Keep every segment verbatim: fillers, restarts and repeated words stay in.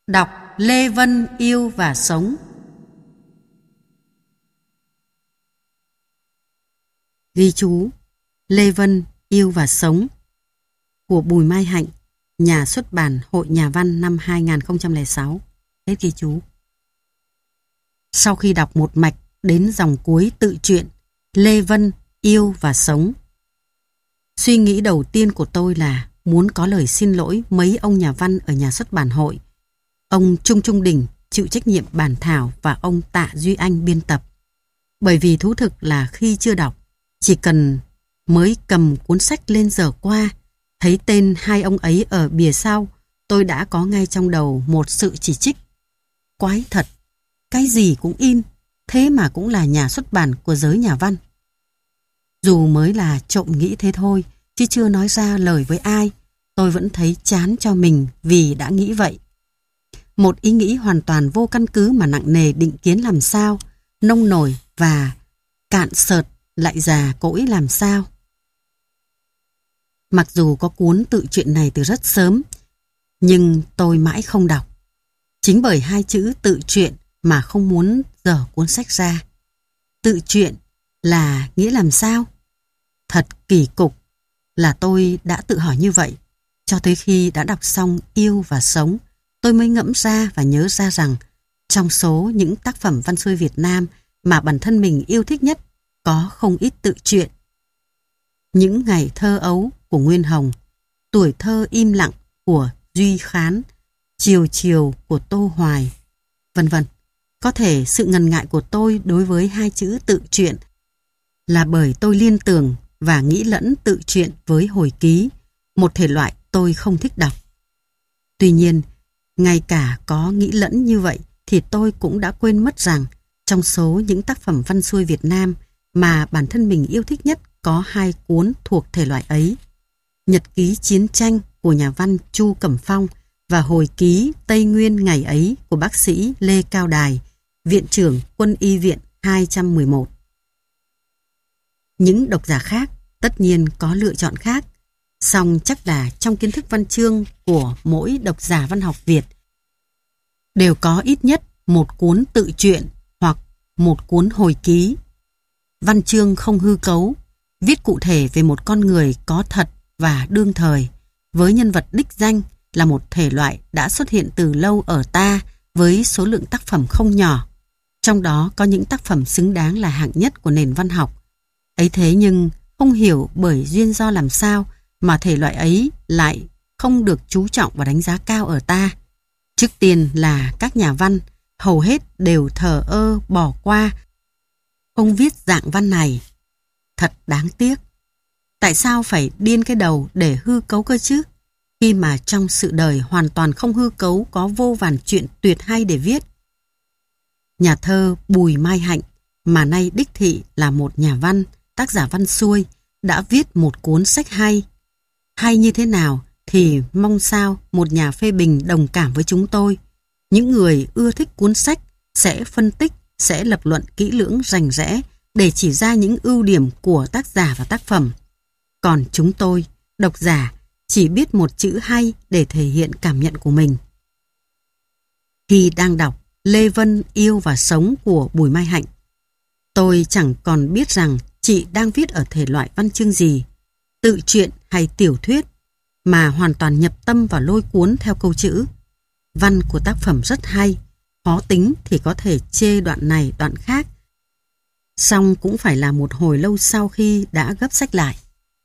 Đọc Lê Vân Yêu và Sống. Ghi chú Lê Vân Yêu và Sống của Bùi Mai Hạnh, nhà xuất bản Hội Nhà văn năm hai nghìn không trăm lẻ sáu. Hết ghi chú. Sau khi đọc một mạch đến dòng cuối tự truyện Lê Vân Yêu và Sống, suy nghĩ đầu tiên của tôi là muốn có lời xin lỗi mấy ông nhà văn ở nhà xuất bản Hội. Ông Trung Trung Đình chịu trách nhiệm bản thảo và ông Tạ Duy Anh biên tập. Bởi vì thú thực là khi chưa đọc, chỉ cần mới cầm cuốn sách lên dở qua, thấy tên hai ông ấy ở bìa sau, tôi đã có ngay trong đầu một sự chỉ trích. Quái thật, cái gì cũng in, thế mà cũng là nhà xuất bản của giới nhà văn. Dù mới là trộm nghĩ thế thôi, chứ chưa nói ra lời với ai, tôi vẫn thấy chán cho mình vì đã nghĩ vậy. Một ý nghĩ hoàn toàn vô căn cứ mà nặng nề định kiến làm sao, nông nổi và cạn sợt lại già cỗi làm sao. Mặc dù có cuốn tự truyện này từ rất sớm, nhưng tôi mãi không đọc. Chính bởi hai chữ tự truyện mà không muốn dở cuốn sách ra. Tự truyện là nghĩa làm sao? Thật kỳ cục là tôi đã tự hỏi như vậy. Cho tới khi đã đọc xong Yêu và Sống, tôi mới ngẫm ra và nhớ ra rằng trong số những tác phẩm văn xuôi Việt Nam mà bản thân mình yêu thích nhất có không ít tự truyện. Những ngày thơ ấu của Nguyên Hồng, Tuổi thơ im lặng của Duy Khán, Chiều chiều của Tô Hoài, vân vân. Có thể sự ngần ngại của tôi đối với hai chữ tự truyện là bởi tôi liên tưởng và nghĩ lẫn tự truyện với hồi ký, một thể loại tôi không thích đọc. Tuy nhiên, ngay cả có nghĩ lẫn như vậy thì tôi cũng đã quên mất rằng trong số những tác phẩm văn xuôi Việt Nam mà bản thân mình yêu thích nhất có hai cuốn thuộc thể loại ấy: Nhật ký chiến tranh của nhà văn Chu Cẩm Phong và Hồi ký Tây Nguyên ngày ấy của bác sĩ Lê Cao Đài, Viện trưởng Quân y viện hai trăm mười một. Những độc giả khác tất nhiên có lựa chọn khác, song chắc là trong kiến thức văn chương của mỗi độc giả văn học Việt đều có ít nhất một cuốn tự truyện hoặc một cuốn hồi ký. Văn chương không hư cấu, viết cụ thể về một con người có thật và đương thời, với nhân vật đích danh là một thể loại đã xuất hiện từ lâu ở ta với số lượng tác phẩm không nhỏ. Trong đó có những tác phẩm xứng đáng là hạng nhất của nền văn học. Ấy thế nhưng không hiểu bởi duyên do làm sao mà thể loại ấy lại không được chú trọng và đánh giá cao ở ta. Trước tiên là các nhà văn hầu hết đều thờ ơ bỏ qua, không viết dạng văn này. Thật đáng tiếc. Tại sao phải điên cái đầu để hư cấu cơ chứ? Khi mà trong sự đời hoàn toàn không hư cấu có vô vàn chuyện tuyệt hay để viết. Nhà thơ Bùi Mai Hạnh, mà nay đích thị là một nhà văn, tác giả văn xuôi, đã viết một cuốn sách hay. Hay như thế nào thì mong sao một nhà phê bình đồng cảm với chúng tôi. Những người ưa thích cuốn sách sẽ phân tích, sẽ lập luận kỹ lưỡng rành rẽ để chỉ ra những ưu điểm của tác giả và tác phẩm. Còn chúng tôi, độc giả, chỉ biết một chữ hay để thể hiện cảm nhận của mình. Khi đang đọc Lê Vân Yêu và Sống của Bùi Mai Hạnh, tôi chẳng còn biết rằng chị đang viết ở thể loại văn chương gì, tự truyện hay tiểu thuyết, mà hoàn toàn nhập tâm vào lôi cuốn theo câu chữ. Văn của tác phẩm rất hay, khó tính thì có thể chê đoạn này đoạn khác, song cũng phải là một hồi lâu sau khi đã gấp sách lại.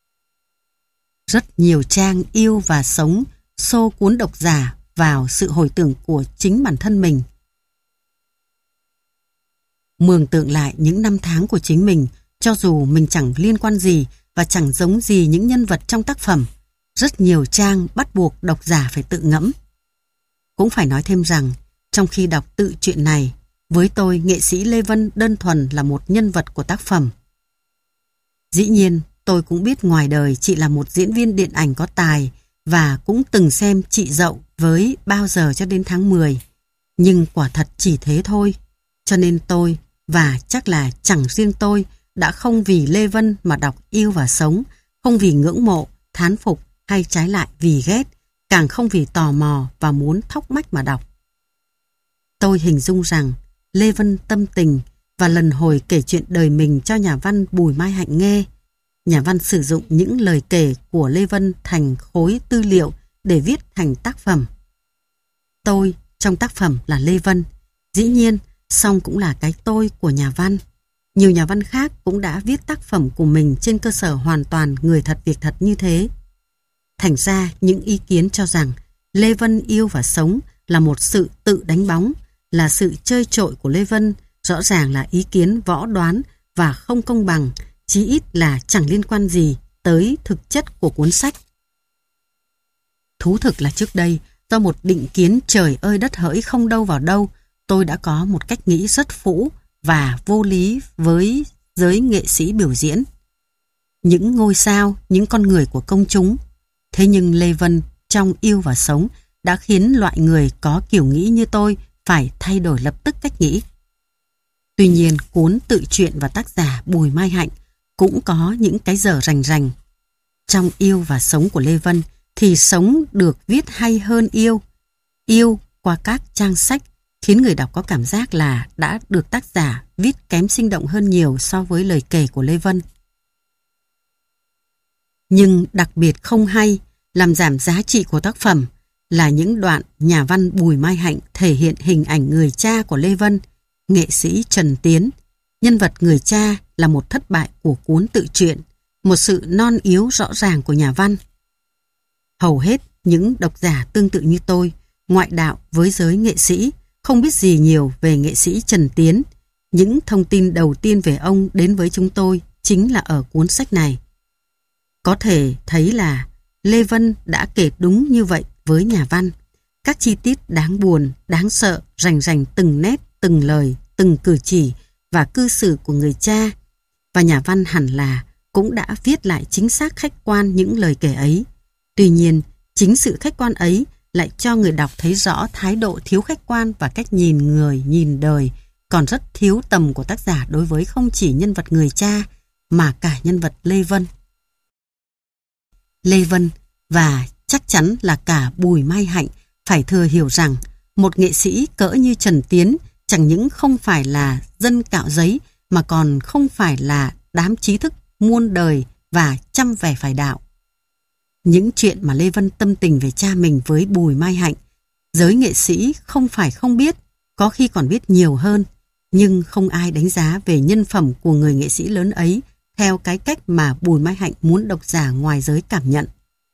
Rất nhiều trang Yêu và Sống xô cuốn độc giả vào sự hồi tưởng của chính bản thân mình. Mường tượng lại những năm tháng của chính mình, cho dù mình chẳng liên quan gì và chẳng giống gì những nhân vật trong tác phẩm, rất nhiều trang bắt buộc độc giả phải tự ngẫm. Cũng phải nói thêm rằng, trong khi đọc tự truyện này, với tôi nghệ sĩ Lê Vân đơn thuần là một nhân vật của tác phẩm. Dĩ nhiên, tôi cũng biết ngoài đời chị là một diễn viên điện ảnh có tài và cũng từng xem chị Dậu với Bao giờ cho đến tháng mười. Nhưng quả thật chỉ thế thôi. Cho nên tôi, và chắc là chẳng riêng tôi, đã không vì Lê Vân mà đọc Yêu và Sống, không vì ngưỡng mộ, thán phục hay trái lại vì ghét, càng không vì tò mò và muốn thóc mách mà đọc. Tôi hình dung rằng Lê Vân tâm tình và lần hồi kể chuyện đời mình cho nhà văn Bùi Mai Hạnh nghe. Nhà văn sử dụng những lời kể của Lê Vân thành khối tư liệu để viết thành tác phẩm. Tôi trong tác phẩm là Lê Vân, dĩ nhiên, song cũng là cái tôi của nhà văn. Nhiều nhà văn khác cũng đã viết tác phẩm của mình trên cơ sở hoàn toàn người thật việc thật như thế. Thành ra những ý kiến cho rằng Lê Vân yêu và sống là một sự tự đánh bóng, là sự chơi trội của Lê Vân, rõ ràng là ý kiến võ đoán và không công bằng, chí ít là chẳng liên quan gì tới thực chất của cuốn sách. Thú thực là trước đây, do một định kiến trời ơi đất hỡi không đâu vào đâu, tôi đã có một cách nghĩ rất phũ và vô lý với giới nghệ sĩ biểu diễn. Những ngôi sao, những con người của công chúng. Thế nhưng Lê Vân trong Yêu và Sống đã khiến loại người có kiểu nghĩ như tôi phải thay đổi lập tức cách nghĩ. Tuy nhiên, cuốn tự truyện và tác giả Bùi Mai Hạnh cũng có những cái dở rành rành. Trong Yêu và Sống của Lê Vân thì sống được viết hay hơn yêu. Yêu qua các trang sách khiến người đọc có cảm giác là đã được tác giả viết kém sinh động hơn nhiều so với lời kể của Lê Vân. Nhưng đặc biệt không hay, làm giảm giá trị của tác phẩm là những đoạn nhà văn Bùi Mai Hạnh thể hiện hình ảnh người cha của Lê Vân, nghệ sĩ Trần Tiến. Nhân vật người cha là một thất bại của cuốn tự truyện, một sự non yếu rõ ràng của nhà văn. Hầu hết những độc giả tương tự như tôi, ngoại đạo với giới nghệ sĩ, không biết gì nhiều về nghệ sĩ Trần Tiến. Những thông tin đầu tiên về ông đến với chúng tôi chính là ở cuốn sách này. Có thể thấy là Lê Vân đã kể đúng như vậy với nhà văn. Các chi tiết đáng buồn, đáng sợ, rành rành từng nét, từng lời, từng cử chỉ và cư xử của người cha. Và nhà văn hẳn là cũng đã viết lại chính xác khách quan những lời kể ấy. Tuy nhiên, chính sự khách quan ấy lại cho người đọc thấy rõ thái độ thiếu khách quan và cách nhìn người, nhìn đời còn rất thiếu tầm của tác giả đối với không chỉ nhân vật người cha mà cả nhân vật Lê Vân. Lê Vân và chắc chắn là cả Bùi Mai Hạnh phải thừa hiểu rằng một nghệ sĩ cỡ như Trần Tiến chẳng những không phải là dân cạo giấy mà còn không phải là đám trí thức muôn đời và chăm vẻ phải đạo. Những chuyện mà Lê Vân tâm tình về cha mình với Bùi Mai Hạnh, giới nghệ sĩ không phải không biết, có khi còn biết nhiều hơn, nhưng không ai đánh giá về nhân phẩm của người nghệ sĩ lớn ấy theo cái cách mà Bùi Mai Hạnh muốn độc giả ngoài giới cảm nhận.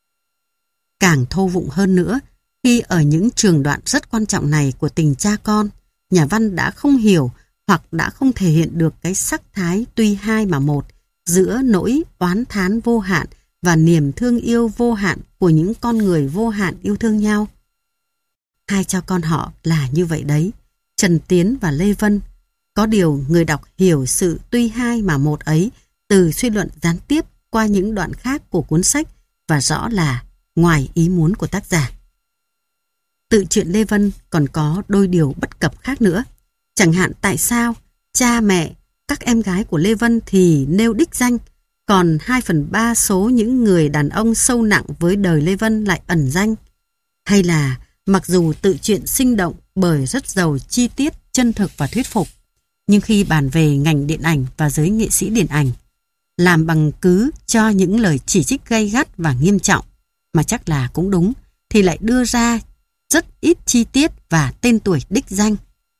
Càng thô vụng hơn nữa, khi ở những trường đoạn rất quan trọng này của tình cha con, nhà văn đã không hiểu hoặc đã không thể hiện được cái sắc thái tuy hai mà một giữa nỗi oán thán vô hạn và niềm thương yêu vô hạn của những con người vô hạn yêu thương nhau. Hai cha con họ là như vậy đấy, Trần Tiến và Lê Vân. Có điều người đọc hiểu sự tuy hai mà một ấy từ suy luận gián tiếp qua những đoạn khác của cuốn sách và rõ là ngoài ý muốn của tác giả. Tự truyện Lê Vân còn có đôi điều bất cập khác nữa. Chẳng hạn tại sao cha mẹ, các em gái của Lê Vân thì nêu đích danh, còn hai phần ba số những người đàn ông sâu nặng với đời Lê Vân lại ẩn danh. Hay là mặc dù tự truyện sinh động bởi rất giàu chi tiết, chân thực và thuyết phục, nhưng khi bàn về ngành điện ảnh và giới nghệ sĩ điện ảnh, làm bằng cứ cho những lời chỉ trích gay gắt và nghiêm trọng, mà chắc là cũng đúng, thì lại đưa ra rất ít chi tiết và tên tuổi đích danh.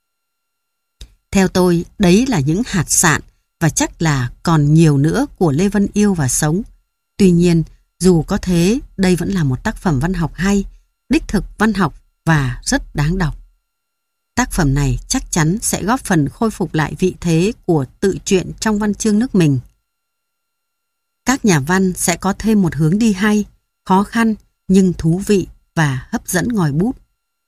Theo tôi, đấy là những hạt sạn và chắc là còn nhiều nữa của Lê Vân Yêu và Sống. Tuy nhiên, dù có thế, đây vẫn là một tác phẩm văn học hay, đích thực văn học và rất đáng đọc. Tác phẩm này chắc chắn sẽ góp phần khôi phục lại vị thế của tự truyện trong văn chương nước mình. Các nhà văn sẽ có thêm một hướng đi hay, khó khăn nhưng thú vị và hấp dẫn ngòi bút.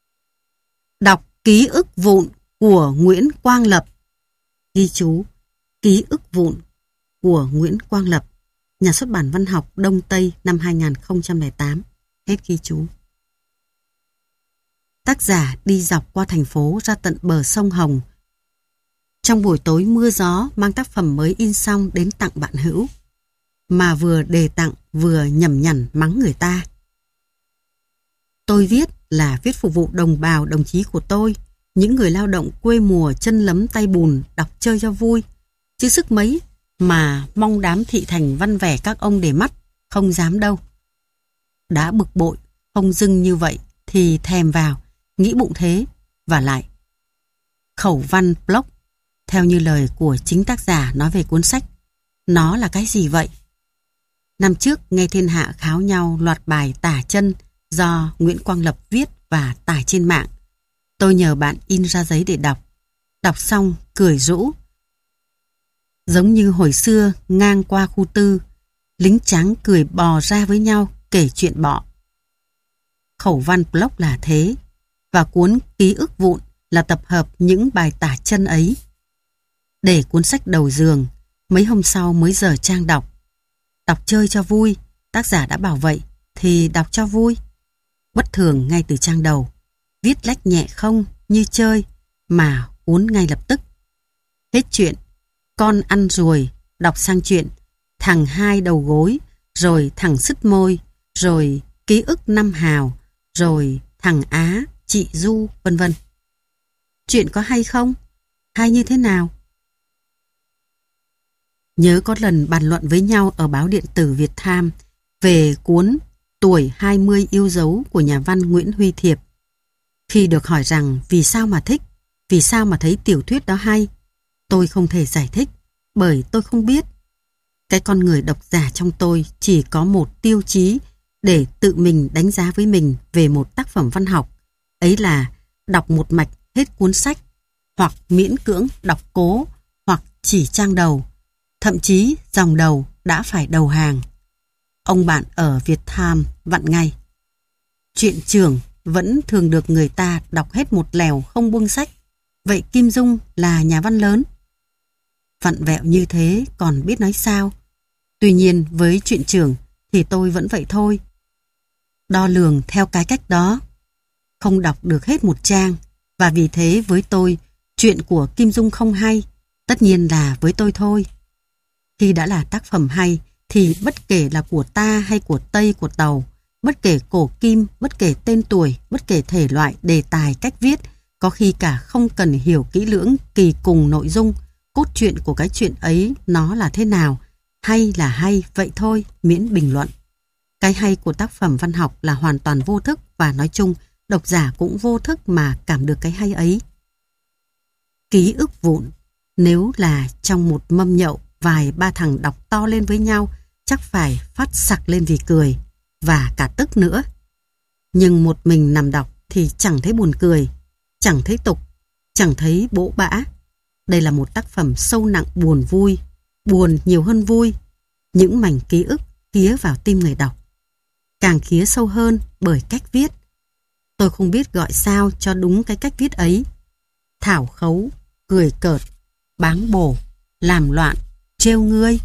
Đọc ký ức vụn của Nguyễn Quang Lập. Ghi chú: Ký ức vụn của Nguyễn Quang Lập, Nhà xuất bản Văn học Đông Tây năm hai nghìn không trăm lẻ tám. Hết ghi chú. Tác giả đi dọc qua thành phố ra tận bờ sông Hồng. Trong buổi tối mưa gió mang tác phẩm mới in xong đến tặng bạn hữu, mà vừa đề tặng vừa nhầm nhằn mắng người ta. Tôi viết là viết phục vụ đồng bào đồng chí của tôi, những người lao động quê mùa chân lấm tay bùn đọc chơi cho vui, chứ sức mấy mà mong đám thị thành văn vẻ các ông để mắt, không dám đâu. Đã bực bội, không dưng như vậy thì thèm vào, nghĩ bụng thế, và lại. Khẩu văn blog, theo như lời của chính tác giả nói về cuốn sách, nó là cái gì vậy? Năm trước nghe thiên hạ kháo nhau loạt bài tả chân do Nguyễn Quang Lập viết và tải trên mạng. Tôi nhờ bạn in ra giấy để đọc. Đọc xong cười rũ. Giống như hồi xưa ngang qua khu tư, lính trắng cười bò ra với nhau kể chuyện bọ. Khẩu văn blog là thế, và cuốn ký ức vụn là tập hợp những bài tả chân ấy. Để cuốn sách đầu giường, mấy hôm sau mới dở trang đọc. Đọc chơi cho vui, tác giả đã bảo vậy, thì đọc cho vui. Bất thường ngay từ trang đầu, viết lách nhẹ không như chơi, mà uốn ngay lập tức. Hết chuyện, con ăn ruồi, đọc sang chuyện, thằng hai đầu gối, rồi thằng sứt môi, rồi ký ức năm hào, rồi thằng Á, chị Du, vân vân. Chuyện có hay không? Hay như thế nào? Nhớ có lần bàn luận với nhau ở báo điện tử Việt Tham về cuốn Tuổi hai mươi yêu dấu của nhà văn Nguyễn Huy Thiệp. Khi được hỏi rằng vì sao mà thích, vì sao mà thấy tiểu thuyết đó hay, tôi không thể giải thích, bởi tôi không biết. Cái con người độc giả trong tôi chỉ có một tiêu chí để tự mình đánh giá với mình về một tác phẩm văn học. Ấy là đọc một mạch hết cuốn sách, hoặc miễn cưỡng đọc cố, hoặc chỉ trang đầu, thậm chí dòng đầu đã phải đầu hàng. Ông bạn ở Việt Tham vặn ngay. Truyện trưởng vẫn thường được người ta đọc hết một lèo không buông sách. Vậy Kim Dung là nhà văn lớn. Vặn vẹo như thế còn biết nói sao. Tuy nhiên với truyện trưởng thì tôi vẫn vậy thôi. Đo lường theo cái cách đó. Không đọc được hết một trang, và vì thế với tôi, chuyện của Kim Dung không hay, tất nhiên là với tôi thôi. Khi đã là tác phẩm hay, thì bất kể là của ta hay của Tây, của Tàu, bất kể cổ kim, bất kể tên tuổi, bất kể thể loại, đề tài, cách viết, có khi cả không cần hiểu kỹ lưỡng kỳ cùng nội dung, cốt truyện của cái chuyện ấy nó là thế nào, hay là hay, vậy thôi, miễn bình luận. Cái hay của tác phẩm văn học là hoàn toàn vô thức, và nói chung, độc giả cũng vô thức mà cảm được cái hay ấy. Ký ức vụn, nếu là trong một mâm nhậu, vài ba thằng đọc to lên với nhau, chắc phải phát sặc lên vì cười, và cả tức nữa. Nhưng một mình nằm đọc thì chẳng thấy buồn cười, chẳng thấy tục, chẳng thấy bỗ bã. Đây là một tác phẩm sâu nặng buồn vui, buồn nhiều hơn vui. Những mảnh ký ức khía vào tim người đọc. Càng khía sâu hơn bởi cách viết. Tôi không biết gọi sao cho đúng cái cách viết ấy. Thảo khấu, cười cợt, báng bổ, làm loạn, trêu ngươi,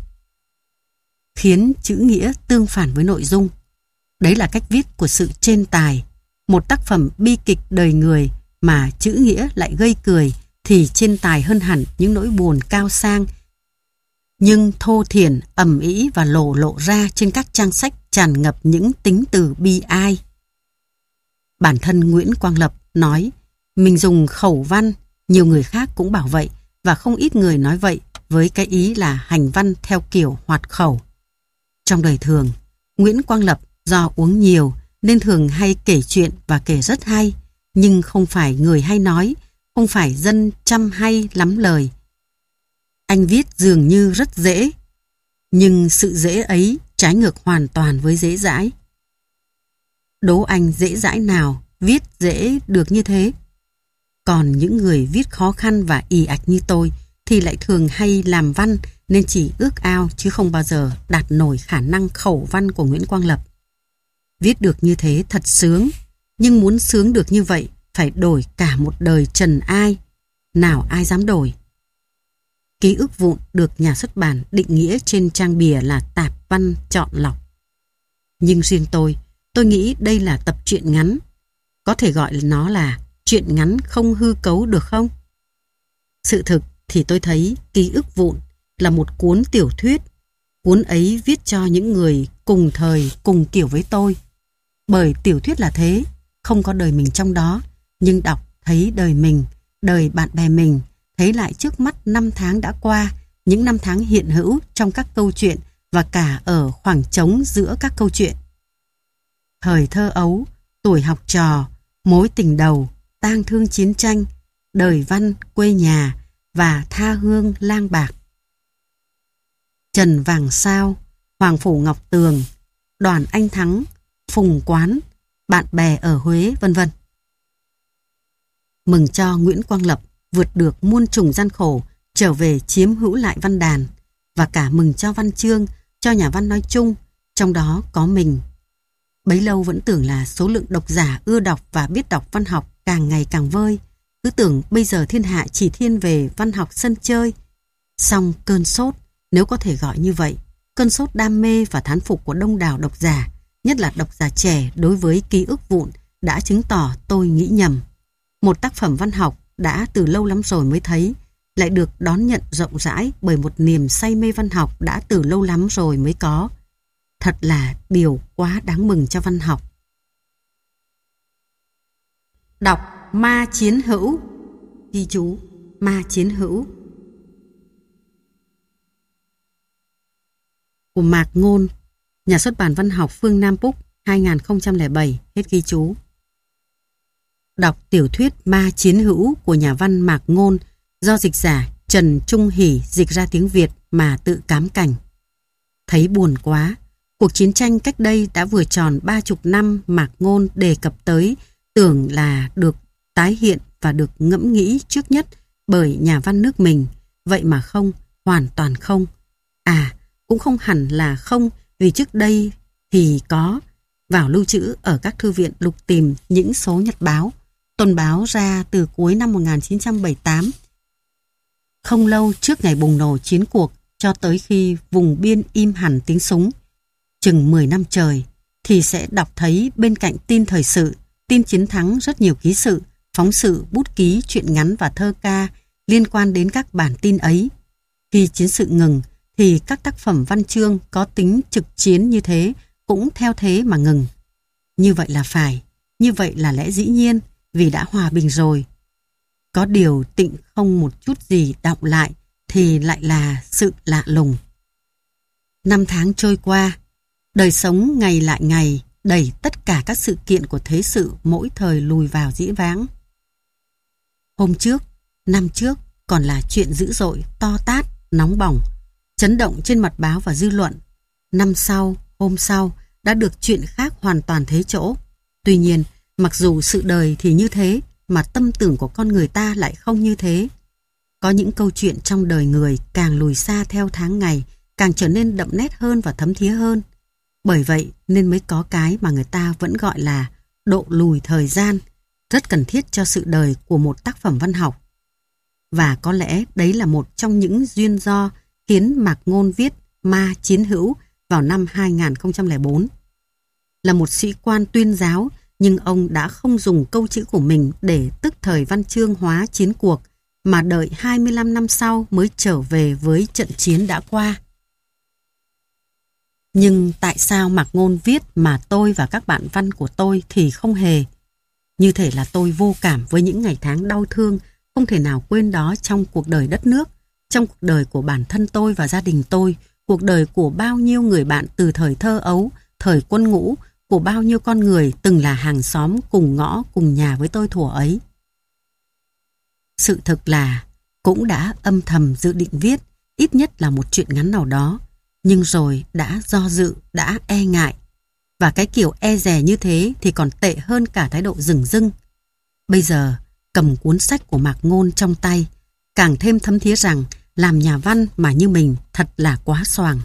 khiến chữ nghĩa tương phản với nội dung. Đấy là cách viết của sự trên tài. Một tác phẩm bi kịch đời người mà chữ nghĩa lại gây cười thì trên tài hơn hẳn những nỗi buồn cao sang, nhưng thô thiển, ầm ĩ và lộ lộ ra trên các trang sách tràn ngập những tính từ bi ai. Bản thân Nguyễn Quang Lập nói mình dùng khẩu văn, nhiều người khác cũng bảo vậy, và không ít người nói vậy với cái ý là hành văn theo kiểu hoạt khẩu. Trong đời thường, Nguyễn Quang Lập do uống nhiều nên thường hay kể chuyện và kể rất hay, nhưng không phải người hay nói, không phải dân chăm hay lắm lời. Anh viết dường như rất dễ, nhưng sự dễ ấy trái ngược hoàn toàn với dễ dãi. Đố anh dễ dãi nào viết dễ được như thế? Còn những người viết khó khăn và ì ạch như tôi thì lại thường hay làm văn, nên chỉ ước ao chứ không bao giờ đạt nổi khả năng khẩu văn của Nguyễn Quang Lập. Viết được như thế thật sướng, nhưng muốn sướng được như vậy phải đổi cả một đời trần ai. Nào ai dám đổi? Ký ức vụn được nhà xuất bản định nghĩa trên trang bìa là tạp văn chọn lọc. Nhưng riêng tôi, tôi nghĩ đây là tập truyện ngắn. Có thể gọi nó là truyện ngắn không hư cấu được không? Sự thực thì tôi thấy Ký ức vụn là một cuốn tiểu thuyết. Cuốn ấy viết cho những người cùng thời, cùng kiểu với tôi. Bởi tiểu thuyết là thế, không có đời mình trong đó, nhưng đọc thấy đời mình, đời bạn bè mình, thấy lại trước mắt năm tháng đã qua, những năm tháng hiện hữu trong các câu chuyện và cả ở khoảng trống giữa các câu chuyện. Thời thơ ấu, tuổi học trò, mối tình đầu, tang thương chiến tranh, đời văn, quê nhà và tha hương lang bạc. Trần Vàng Sao, Hoàng Phủ Ngọc Tường, Đoàn Anh Thắng, Phùng Quán, bạn bè ở Huế, vân vân. Mừng cho Nguyễn Quang Lập vượt được muôn trùng gian khổ, trở về chiếm hữu lại văn đàn, và cả mừng cho văn chương, cho nhà văn nói chung, trong đó có mình. Bấy lâu vẫn tưởng là số lượng độc giả ưa đọc và biết đọc văn học càng ngày càng vơi, cứ tưởng bây giờ thiên hạ chỉ thiên về văn học sân chơi. Song cơn sốt, nếu có thể gọi như vậy, cơn sốt đam mê và thán phục của đông đảo độc giả, nhất là độc giả trẻ đối với ký ức vụn, đã chứng tỏ tôi nghĩ nhầm. Một tác phẩm văn học đã từ lâu lắm rồi mới thấy, lại được đón nhận rộng rãi bởi một niềm say mê văn học đã từ lâu lắm rồi mới có. Thật là điều quá đáng mừng cho văn học. Đọc Ma Chiến Hữu. Ghi chú: Ma Chiến Hữu của Mạc Ngôn, nhà xuất bản văn học Phương Nam Book, hai nghìn không trăm lẻ bảy. Hết ghi chú. Đọc tiểu thuyết Ma Chiến Hữu của nhà văn Mạc Ngôn do dịch giả Trần Trung Hỷ dịch ra tiếng Việt mà tự cám cảnh. Thấy buồn quá. Cuộc chiến tranh cách đây đã vừa tròn ba chục năm Mạc Ngôn đề cập tới, tưởng là được tái hiện và được ngẫm nghĩ trước nhất bởi nhà văn nước mình. Vậy mà không, hoàn toàn không. À, cũng không hẳn là không, vì trước đây thì có vào lưu trữ ở các thư viện lục tìm những số nhật báo, tuần báo ra từ cuối năm một nghìn chín trăm bảy mươi tám, không lâu trước ngày bùng nổ chiến cuộc, cho tới khi vùng biên im hẳn tiếng súng, chừng mười năm trời, thì sẽ đọc thấy bên cạnh tin thời sự, tin chiến thắng rất nhiều ký sự, phóng sự, bút ký, truyện ngắn và thơ ca liên quan đến các bản tin ấy. Khi chiến sự ngừng, thì các tác phẩm văn chương có tính trực chiến như thế cũng theo thế mà ngừng. Như vậy là phải, như vậy là lẽ dĩ nhiên, vì đã hòa bình rồi. Có điều tịnh không một chút gì đọng lại thì lại là sự lạ lùng. Năm tháng trôi qua, đời sống ngày lại ngày đẩy tất cả các sự kiện của thế sự mỗi thời lùi vào dĩ vãng. Hôm trước, năm trước còn là chuyện dữ dội, to tát, nóng bỏng, chấn động trên mặt báo và dư luận. Năm sau, hôm sau đã được chuyện khác hoàn toàn thế chỗ. Tuy nhiên, mặc dù sự đời thì như thế, mà tâm tưởng của con người ta lại không như thế. Có những câu chuyện trong đời người càng lùi xa theo tháng ngày, càng trở nên đậm nét hơn và thấm thía hơn. Bởi vậy nên mới có cái mà người ta vẫn gọi là độ lùi thời gian, rất cần thiết cho sự đời của một tác phẩm văn học. Và có lẽ đấy là một trong những duyên do khiến Mạc Ngôn viết Ma Chiến Hữu vào năm hai nghìn không trăm lẻ bốn. Là một sĩ quan tuyên giáo, nhưng ông đã không dùng câu chữ của mình để tức thời văn chương hóa chiến cuộc, mà đợi hai mươi lăm năm sau mới trở về với trận chiến đã qua. Nhưng tại sao Mạc Ngôn viết mà tôi và các bạn văn của tôi thì không hề? Như thể là tôi vô cảm với những ngày tháng đau thương, không thể nào quên đó trong cuộc đời đất nước, trong cuộc đời của bản thân tôi và gia đình tôi, cuộc đời của bao nhiêu người bạn từ thời thơ ấu, thời quân ngũ, của bao nhiêu con người từng là hàng xóm cùng ngõ cùng nhà với tôi thuở ấy. Sự thực là cũng đã âm thầm dự định viết ít nhất là một chuyện ngắn nào đó, nhưng rồi đã do dự, đã e ngại. Và cái kiểu e dè như thế thì còn tệ hơn cả thái độ dửng dưng. Bây giờ cầm cuốn sách của Mạc Ngôn trong tay, càng thêm thấm thía rằng làm nhà văn mà như mình thật là quá xoàng.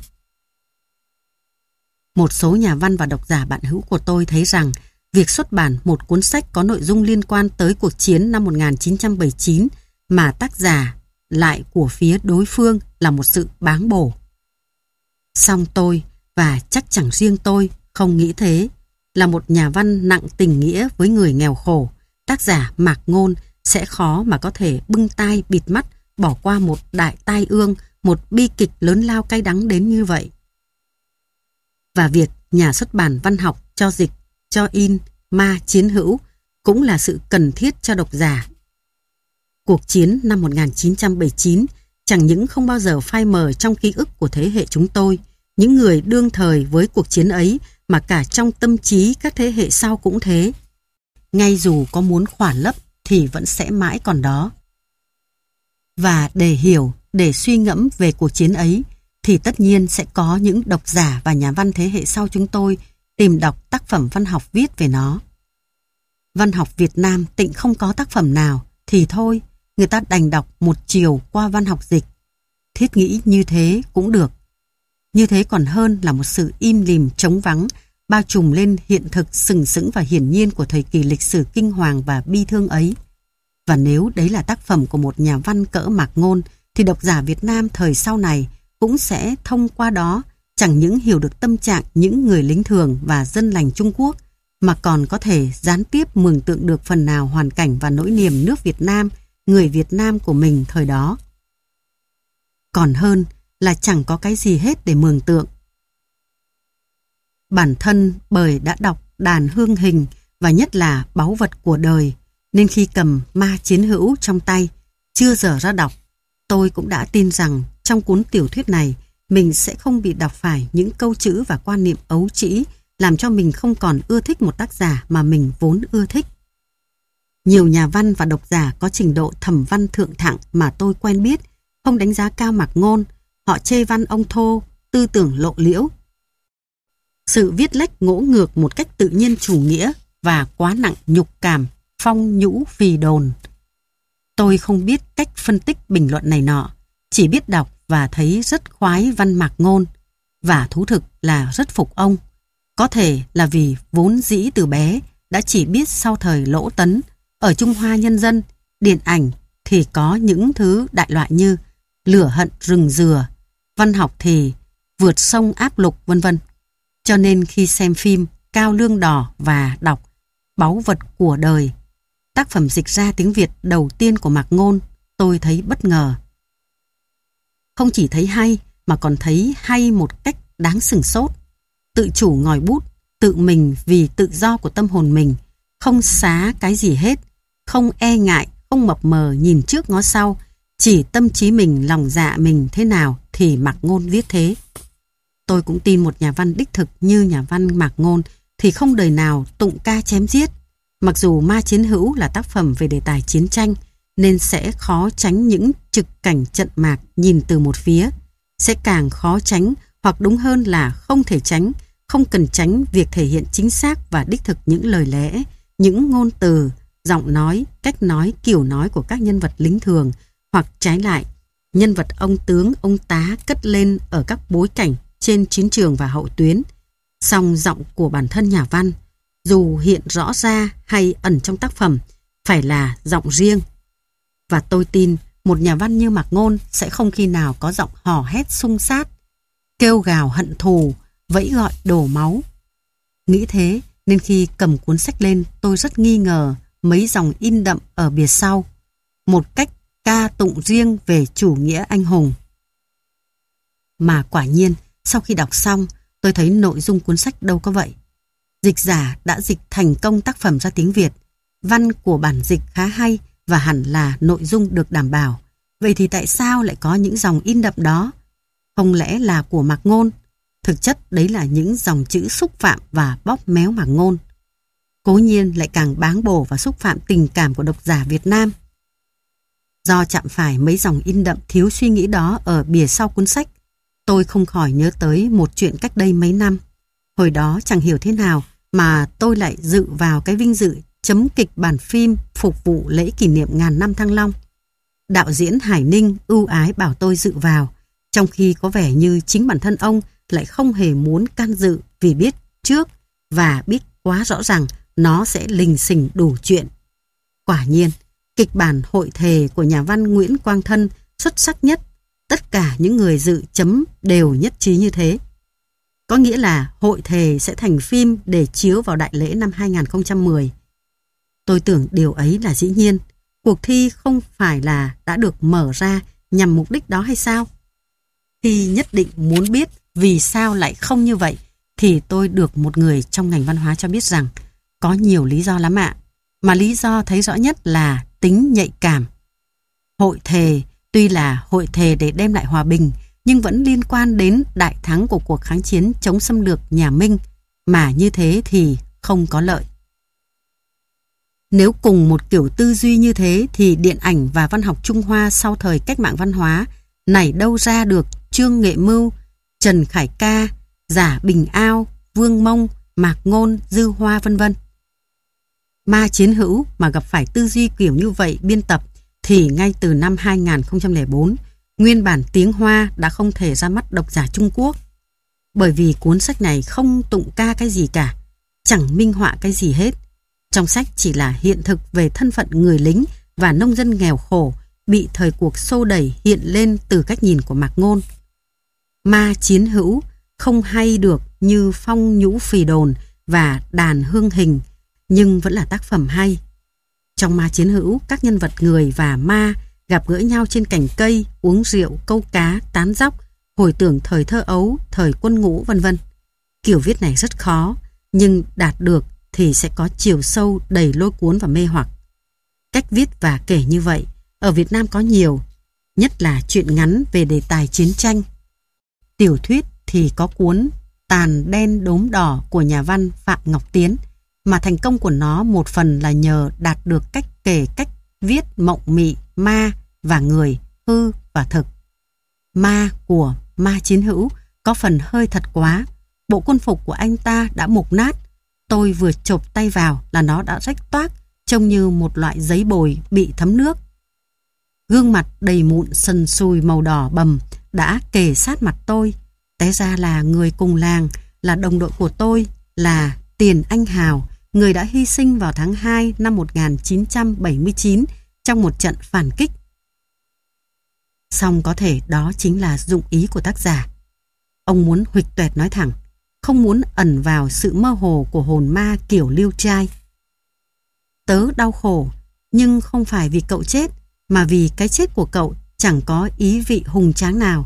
Một số nhà văn và độc giả bạn hữu của tôi thấy rằng việc xuất bản một cuốn sách có nội dung liên quan tới cuộc chiến năm một nghìn chín trăm bảy mươi chín mà tác giả lại của phía đối phương là một sự báng bổ. Song tôi, và chắc chẳng riêng tôi, không nghĩ thế. Là một nhà văn nặng tình nghĩa với người nghèo khổ, tác giả Mạc Ngôn sẽ khó mà có thể bưng tai bịt mắt bỏ qua một đại tai ương, một bi kịch lớn lao cay đắng đến như vậy. Và việc nhà xuất bản văn học cho dịch, cho in Ma Chiến Hữu cũng là sự cần thiết cho độc giả. Cuộc chiến năm một nghìn chín trăm bảy mươi chín chẳng những không bao giờ phai mờ trong ký ức của thế hệ chúng tôi, những người đương thời với cuộc chiến ấy, mà cả trong tâm trí các thế hệ sau cũng thế. Ngay dù có muốn khỏa lấp thì vẫn sẽ mãi còn đó. Và để hiểu, để suy ngẫm về cuộc chiến ấy, thì tất nhiên sẽ có những độc giả và nhà văn thế hệ sau chúng tôi tìm đọc tác phẩm văn học viết về nó. Văn học Việt Nam tịnh không có tác phẩm nào, thì thôi, người ta đành đọc một chiều qua văn học dịch. Thiết nghĩ như thế cũng được. Như thế còn hơn là một sự im lìm trống vắng, bao trùm lên hiện thực sừng sững và hiển nhiên của thời kỳ lịch sử kinh hoàng và bi thương ấy. Và nếu đấy là tác phẩm của một nhà văn cỡ Mạc Ngôn, thì độc giả Việt Nam thời sau này cũng sẽ thông qua đó chẳng những hiểu được tâm trạng những người lính thường và dân lành Trung Quốc, mà còn có thể gián tiếp mường tượng được phần nào hoàn cảnh và nỗi niềm nước Việt Nam, người Việt Nam của mình thời đó. Còn hơn là chẳng có cái gì hết để mường tượng. Bản thân bởi đã đọc Đàn Hương Hình và nhất là Báu vật của đời, nên khi cầm Ma Chiến Hữu trong tay, chưa dở ra đọc, tôi cũng đã tin rằng trong cuốn tiểu thuyết này mình sẽ không bị đọc phải những câu chữ và quan niệm ấu trĩ làm cho mình không còn ưa thích một tác giả mà mình vốn ưa thích. Nhiều nhà văn và độc giả có trình độ thẩm văn thượng thặng mà tôi quen biết không đánh giá cao Mạc Ngôn, họ chê văn ông thô, tư tưởng lộ liễu. Sự viết lách ngỗ ngược một cách tự nhiên chủ nghĩa và quá nặng nhục cảm, phong nhũ phì đồn. Tôi không biết cách phân tích bình luận này nọ, chỉ biết đọc và thấy rất khoái văn Mạc Ngôn, và thú thực là rất phục ông. Có thể là vì vốn dĩ từ bé đã chỉ biết sau thời Lỗ Tấn, ở Trung Hoa nhân dân, điện ảnh thì có những thứ đại loại như Lửa hận rừng dừa, văn học thì Vượt sông áp lục vân vân. Cho nên khi xem phim Cao Lương Đỏ và đọc Báu vật của đời, tác phẩm dịch ra tiếng Việt đầu tiên của Mạc Ngôn, tôi thấy bất ngờ. Không chỉ thấy hay mà còn thấy hay một cách đáng sửng sốt. Tự chủ ngòi bút, tự mình vì tự do của tâm hồn mình, không xá cái gì hết, không e ngại, không mập mờ nhìn trước ngó sau, chỉ tâm trí mình, lòng dạ mình thế nào thì Mạc Ngôn viết thế. Tôi cũng tin một nhà văn đích thực như nhà văn Mạc Ngôn thì không đời nào tụng ca chém giết. Mặc dù Ma Chiến Hữu là tác phẩm về đề tài chiến tranh, nên sẽ khó tránh những trực cảnh trận mạc nhìn từ một phía. Sẽ càng khó tránh, hoặc đúng hơn là không thể tránh, không cần tránh việc thể hiện chính xác và đích thực những lời lẽ, những ngôn từ, giọng nói, cách nói, kiểu nói của các nhân vật lính thường, hoặc trái lại, nhân vật ông tướng, ông tá cất lên ở các bối cảnh trên chiến trường và hậu tuyến. Song giọng của bản thân nhà văn, dù hiện rõ ra hay ẩn trong tác phẩm, phải là giọng riêng. Và tôi tin một nhà văn như Mạc Ngôn sẽ không khi nào có giọng hò hét xung sát, kêu gào hận thù, vẫy gọi đổ máu. Nghĩ thế nên khi cầm cuốn sách lên, tôi rất nghi ngờ mấy dòng in đậm ở bìa sau, một cách ca tụng riêng về chủ nghĩa anh hùng. Mà quả nhiên, sau khi đọc xong, tôi thấy nội dung cuốn sách đâu có vậy. Dịch giả đã dịch thành công tác phẩm ra tiếng Việt, văn của bản dịch khá hay và hẳn là nội dung được đảm bảo. Vậy thì tại sao lại có những dòng in đậm đó? Không lẽ là của Mạc Ngôn? Thực chất đấy là những dòng chữ xúc phạm và bóp méo Mạc Ngôn. Cố nhiên lại càng báng bổ và xúc phạm tình cảm của độc giả Việt Nam. Do chạm phải mấy dòng in đậm thiếu suy nghĩ đó ở bìa sau cuốn sách, tôi không khỏi nhớ tới một chuyện cách đây mấy năm. Hồi đó chẳng hiểu thế nào mà tôi lại dự vào cái vinh dự chấm kịch bản phim phục vụ lễ kỷ niệm ngàn năm Thăng Long. Đạo diễn Hải Ninh ưu ái bảo tôi dự vào, trong khi có vẻ như chính bản thân ông lại không hề muốn can dự vì biết trước và biết quá rõ rằng nó sẽ lình xình đủ chuyện. Quả nhiên, kịch bản hội thề của nhà văn Nguyễn Quang Thân xuất sắc nhất. Tất cả những người dự chấm đều nhất trí như thế. Có nghĩa là hội thề sẽ thành phim để chiếu vào đại lễ năm hai không một không. Tôi tưởng điều ấy là dĩ nhiên. Cuộc thi không phải là đã được mở ra nhằm mục đích đó hay sao? Khi nhất định muốn biết vì sao lại không như vậy, thì tôi được một người trong ngành văn hóa cho biết rằng có nhiều lý do lắm ạ. Mà lý do thấy rõ nhất là tính nhạy cảm. Hội thề tuy là hội thề để đem lại hòa bình, nhưng vẫn liên quan đến đại thắng của cuộc kháng chiến chống xâm lược nhà Minh, mà như thế thì không có lợi. Nếu cùng một kiểu tư duy như thế thì điện ảnh và văn học Trung Hoa sau thời cách mạng văn hóa nảy đâu ra được Trương Nghệ Mưu, Trần Khải Ca, Giả Bình Ao, Vương Mông, Mạc Ngôn, Dư Hoa vân vân. Ma Chiến Hữu mà gặp phải tư duy kiểu như vậy biên tập thì ngay từ năm hai nghìn không trăm lẻ bốn, nguyên bản tiếng Hoa đã không thể ra mắt độc giả Trung Quốc. Bởi vì cuốn sách này không tụng ca cái gì cả, chẳng minh họa cái gì hết. Trong sách chỉ là hiện thực về thân phận người lính và nông dân nghèo khổ bị thời cuộc xô đẩy hiện lên từ cách nhìn của Mạc Ngôn. Ma Chiến Hữu không hay được như Phong Nhũ Phì Đồn và Đàn Hương Hình, nhưng vẫn là tác phẩm hay. Trong Ma Chiến Hữu, các nhân vật người và ma gặp gỡ nhau trên cành cây, uống rượu, câu cá, tán dóc, hồi tưởng thời thơ ấu, thời quân ngũ vân vân. Kiểu viết này rất khó, nhưng đạt được thì sẽ có chiều sâu đầy lôi cuốn và mê hoặc. Cách viết và kể như vậy ở Việt Nam có nhiều, nhất là truyện ngắn về đề tài chiến tranh. Tiểu thuyết thì có cuốn Tàn Đen Đốm Đỏ của nhà văn Phạm Ngọc Tiến, mà thành công của nó một phần là nhờ đạt được cách kể, cách viết mộng mị, ma và người, hư và thực. Ma của Ma Chiến Hữu có phần hơi thật quá. Bộ quân phục của anh ta đã mục nát. Tôi vừa chộp tay vào là nó đã rách toác, trông như một loại giấy bồi bị thấm nước. Gương mặt đầy mụn sần sùi màu đỏ bầm đã kề sát mặt tôi. Té ra là người cùng làng, là đồng đội của tôi, là Tiền Anh Hào, người đã hy sinh vào tháng hai năm một nghìn chín trăm bảy mươi chín trong một trận phản kích. Song có thể đó chính là dụng ý của tác giả. Ông muốn huỵch toẹt nói thẳng, không muốn ẩn vào sự mơ hồ của hồn ma kiểu liêu trai. Tớ đau khổ, nhưng không phải vì cậu chết, mà vì cái chết của cậu chẳng có ý vị hùng tráng nào.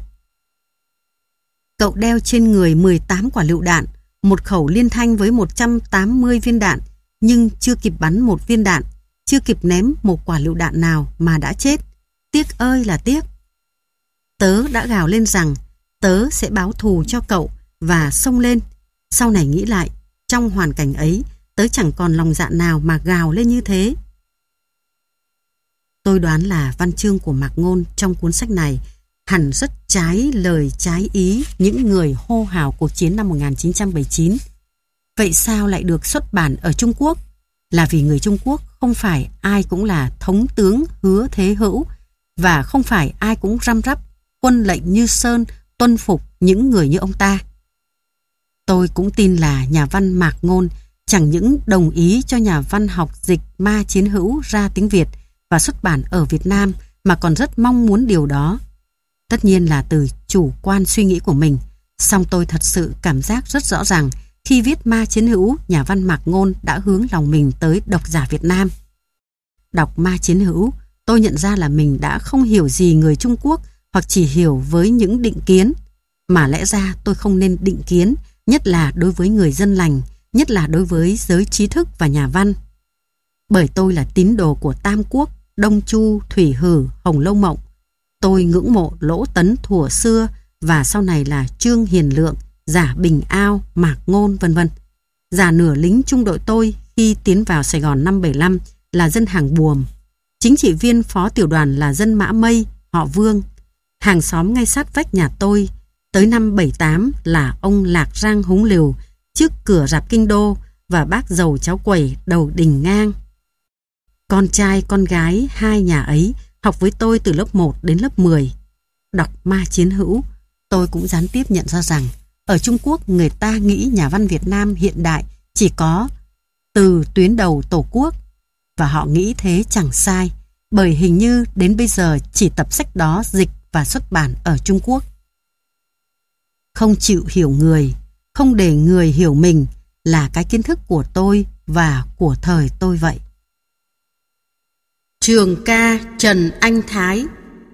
Cậu đeo trên người mười tám quả lựu đạn, một khẩu liên thanh với một trăm tám mươi viên đạn, nhưng chưa kịp bắn một viên đạn, chưa kịp ném một quả lựu đạn nào mà đã chết. Tiếc ơi là tiếc. Tớ đã gào lên rằng tớ sẽ báo thù cho cậu và xông lên. Sau này nghĩ lại, trong hoàn cảnh ấy, tớ chẳng còn lòng dạ nào mà gào lên như thế. Tôi đoán là văn chương của Mạc Ngôn trong cuốn sách này hẳn rất trái lời trái ý những người hô hào cuộc chiến năm một nghìn chín trăm bảy mươi chín. Vậy sao lại được xuất bản ở Trung Quốc? Là vì người Trung Quốc không phải ai cũng là thống tướng Hứa Thế Hữu, và không phải ai cũng răm rắp quân lệnh như sơn tuân phục những người như ông ta. Tôi cũng tin là nhà văn Mạc Ngôn chẳng những đồng ý cho nhà văn học dịch Ma Chiến Hữu ra tiếng Việt và xuất bản ở Việt Nam, mà còn rất mong muốn điều đó. Tất nhiên là từ chủ quan suy nghĩ của mình, song tôi thật sự cảm giác rất rõ ràng khi viết Ma Chiến Hữu, nhà văn Mạc Ngôn đã hướng lòng mình tới độc giả Việt Nam. Đọc Ma Chiến Hữu, tôi nhận ra là mình đã không hiểu gì người Trung Quốc, hoặc chỉ hiểu với những định kiến, mà lẽ ra tôi không nên định kiến, nhất là đối với người dân lành, nhất là đối với giới trí thức và nhà văn. Bởi tôi là tín đồ của Tam Quốc, Đông Chu, Thủy Hử, Hồng Lâu Mộng. Tôi ngưỡng mộ Lỗ Tấn thuở xưa và sau này là Trương Hiền Lượng, Giả Bình Ao, Mạc Ngôn vân vân. Giả nửa lính trung đội tôi khi tiến vào Sài Gòn năm bảy lăm là dân hàng Buồm. Chính trị viên phó tiểu đoàn là dân Mã Mây, họ Vương. Hàng xóm ngay sát vách nhà tôi tới năm bảy tám là ông Lạc Rang Húng Liều trước cửa rạp Kinh Đô và bác Dầu Cháu Quẩy đầu Đình Ngang. Con trai con gái hai nhà ấy học với tôi từ lớp một đến lớp mười. Đọc Ma Chiến Hữu, tôi cũng gián tiếp nhận ra rằng ở Trung Quốc người ta nghĩ nhà văn Việt Nam hiện đại chỉ có Từ Tuyến Đầu Tổ Quốc, và họ nghĩ thế chẳng sai, bởi hình như đến bây giờ chỉ tập sách đó dịch và xuất bản ở Trung Quốc. Không chịu hiểu người, không để người hiểu mình là cái kiến thức của tôi và của thời tôi vậy. Trường ca Trần Anh Thái.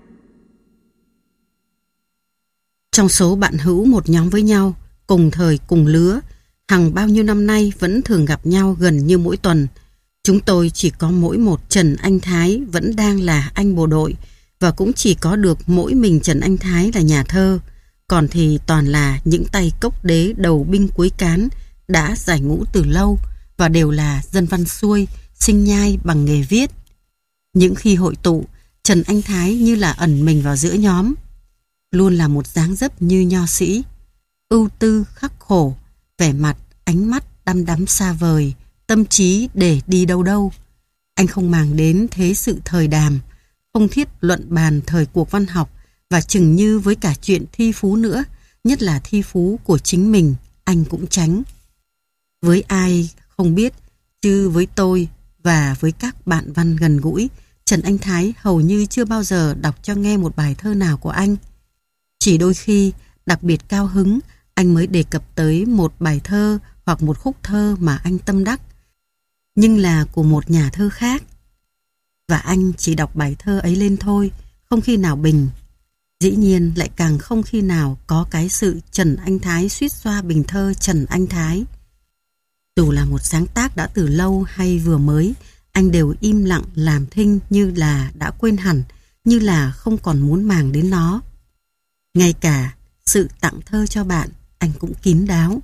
Trong số bạn hữu một nhóm với nhau, cùng thời cùng lứa, hằng bao nhiêu năm nay vẫn thường gặp nhau gần như mỗi tuần. Chúng tôi chỉ có mỗi một Trần Anh Thái vẫn đang là anh bộ đội, và cũng chỉ có được mỗi mình Trần Anh Thái là nhà thơ, còn thì toàn là những tay cốc đế đầu binh cuối cán đã giải ngũ từ lâu và đều là dân văn xuôi, sinh nhai bằng nghề viết. Những khi hội tụ, Trần Anh Thái như là ẩn mình vào giữa nhóm, luôn là một dáng dấp như nho sĩ, ưu tư khắc khổ, vẻ mặt, ánh mắt đăm đắm xa vời, tâm trí để đi đâu đâu. Anh không màng đến thế sự thời đàm, không thiết luận bàn thời cuộc văn học, và chừng như với cả chuyện thi phú nữa, nhất là thi phú của chính mình, anh cũng tránh. Với ai không biết, chứ với tôi và với các bạn văn gần gũi, Trần Anh Thái hầu như chưa bao giờ đọc cho nghe một bài thơ nào của anh. Chỉ đôi khi, đặc biệt cao hứng, anh mới đề cập tới một bài thơ hoặc một khúc thơ mà anh tâm đắc, nhưng là của một nhà thơ khác. Và anh chỉ đọc bài thơ ấy lên thôi, không khi nào bình. Dĩ nhiên lại càng không khi nào có cái sự Trần Anh Thái suýt xoa bình thơ Trần Anh Thái. Dù là một sáng tác đã từ lâu hay vừa mới, anh đều im lặng làm thinh như là đã quên hẳn, như là không còn muốn màng đến nó. Ngay cả sự tặng thơ cho bạn, anh cũng kín đáo.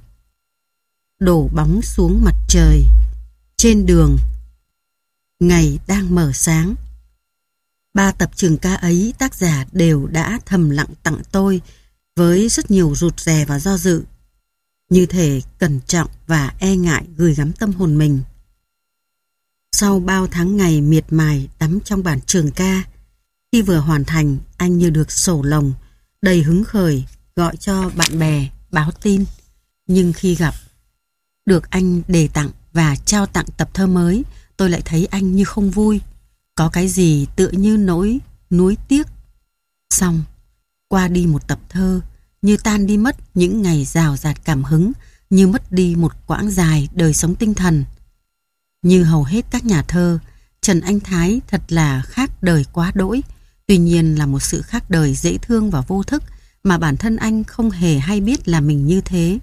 Đổ bóng xuống mặt trời, trên đường, ngày đang mở sáng. Ba tập trường ca ấy tác giả đều đã thầm lặng tặng tôi với rất nhiều rụt rè và do dự, như thể cẩn trọng và e ngại gửi gắm tâm hồn mình. Sau bao tháng ngày miệt mài đắm trong bản trường ca, khi vừa hoàn thành, anh như được sổ lồng, đầy hứng khởi, gọi cho bạn bè, báo tin. Nhưng khi gặp, được anh đề tặng và trao tặng tập thơ mới, tôi lại thấy anh như không vui. Có cái gì tựa như nỗi nuối tiếc. Xong, qua đi một tập thơ, như tan đi mất những ngày rào rạt cảm hứng, như mất đi một quãng dài đời sống tinh thần. Như hầu hết các nhà thơ, Trần Anh Thái thật là khác đời quá đỗi, tuy nhiên là một sự khác đời dễ thương và vô thức mà bản thân anh không hề hay biết là mình như thế.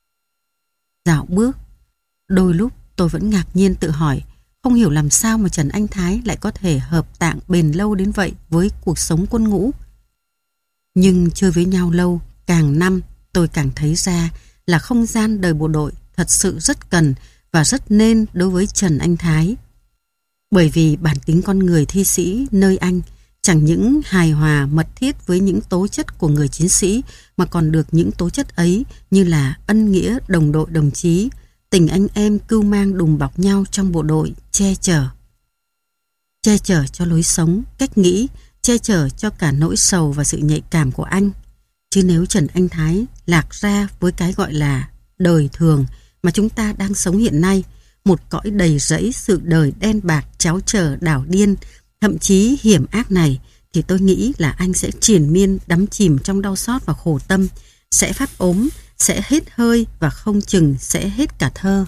Dạo bước, đôi lúc tôi vẫn ngạc nhiên tự hỏi, không hiểu làm sao mà Trần Anh Thái lại có thể hợp tạng bền lâu đến vậy với cuộc sống quân ngũ. Nhưng chơi với nhau lâu, càng năm tôi càng thấy ra là không gian đời bộ đội thật sự rất cần và rất nên đối với Trần Anh Thái. Bởi vì bản tính con người thi sĩ nơi anh chẳng những hài hòa mật thiết với những tố chất của người chiến sĩ, mà còn được những tố chất ấy như là ân nghĩa đồng đội đồng chí, tình anh em cưu mang đùm bọc nhau trong bộ đội, che chở. Che chở cho lối sống, cách nghĩ, che chở cho cả nỗi sầu và sự nhạy cảm của anh. Chứ nếu Trần Anh Thái lạc ra với cái gọi là đời thường mà chúng ta đang sống hiện nay, một cõi đầy rẫy sự đời đen bạc cháo trở đảo điên, thậm chí hiểm ác này, thì tôi nghĩ là anh sẽ triền miên đắm chìm trong đau xót và khổ tâm, sẽ phát ốm, sẽ hết hơi và không chừng sẽ hết cả thơ.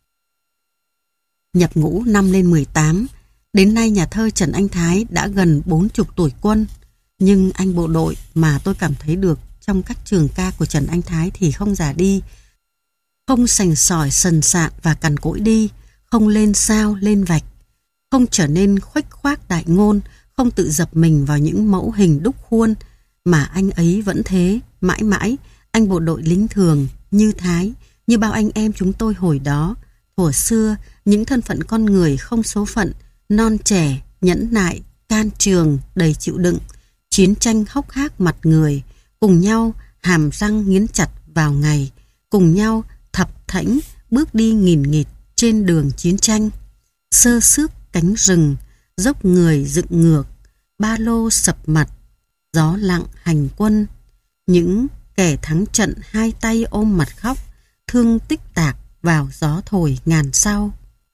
Nhập ngũ năm lên mười tám, đến nay nhà thơ Trần Anh Thái đã gần bốn chục tuổi quân, nhưng anh bộ đội mà tôi cảm thấy được trong các trường ca của Trần Anh Thái thì không già đi, không sành sỏi sần sạn và cằn cỗi đi, không lên sao lên vạch, không trở nên khuếch khoác đại ngôn, không tự dập mình vào những mẫu hình đúc khuôn, mà anh ấy vẫn thế, mãi mãi, anh bộ đội lính thường, như Thái, như bao anh em chúng tôi hồi đó, thuở xưa, những thân phận con người không số phận, non trẻ, nhẫn nại, can trường, đầy chịu đựng, chiến tranh hốc hác mặt người, cùng nhau hàm răng nghiến chặt vào ngày, cùng nhau thập thảnh bước đi nghìn nghịt trên đường chiến tranh, sơ xước cánh rừng, dốc người dựng ngược, ba lô sập mặt, gió lặng hành quân, những kẻ thắng trận hai tay ôm mặt khóc, thương tích tạc vào gió thổi ngàn sao.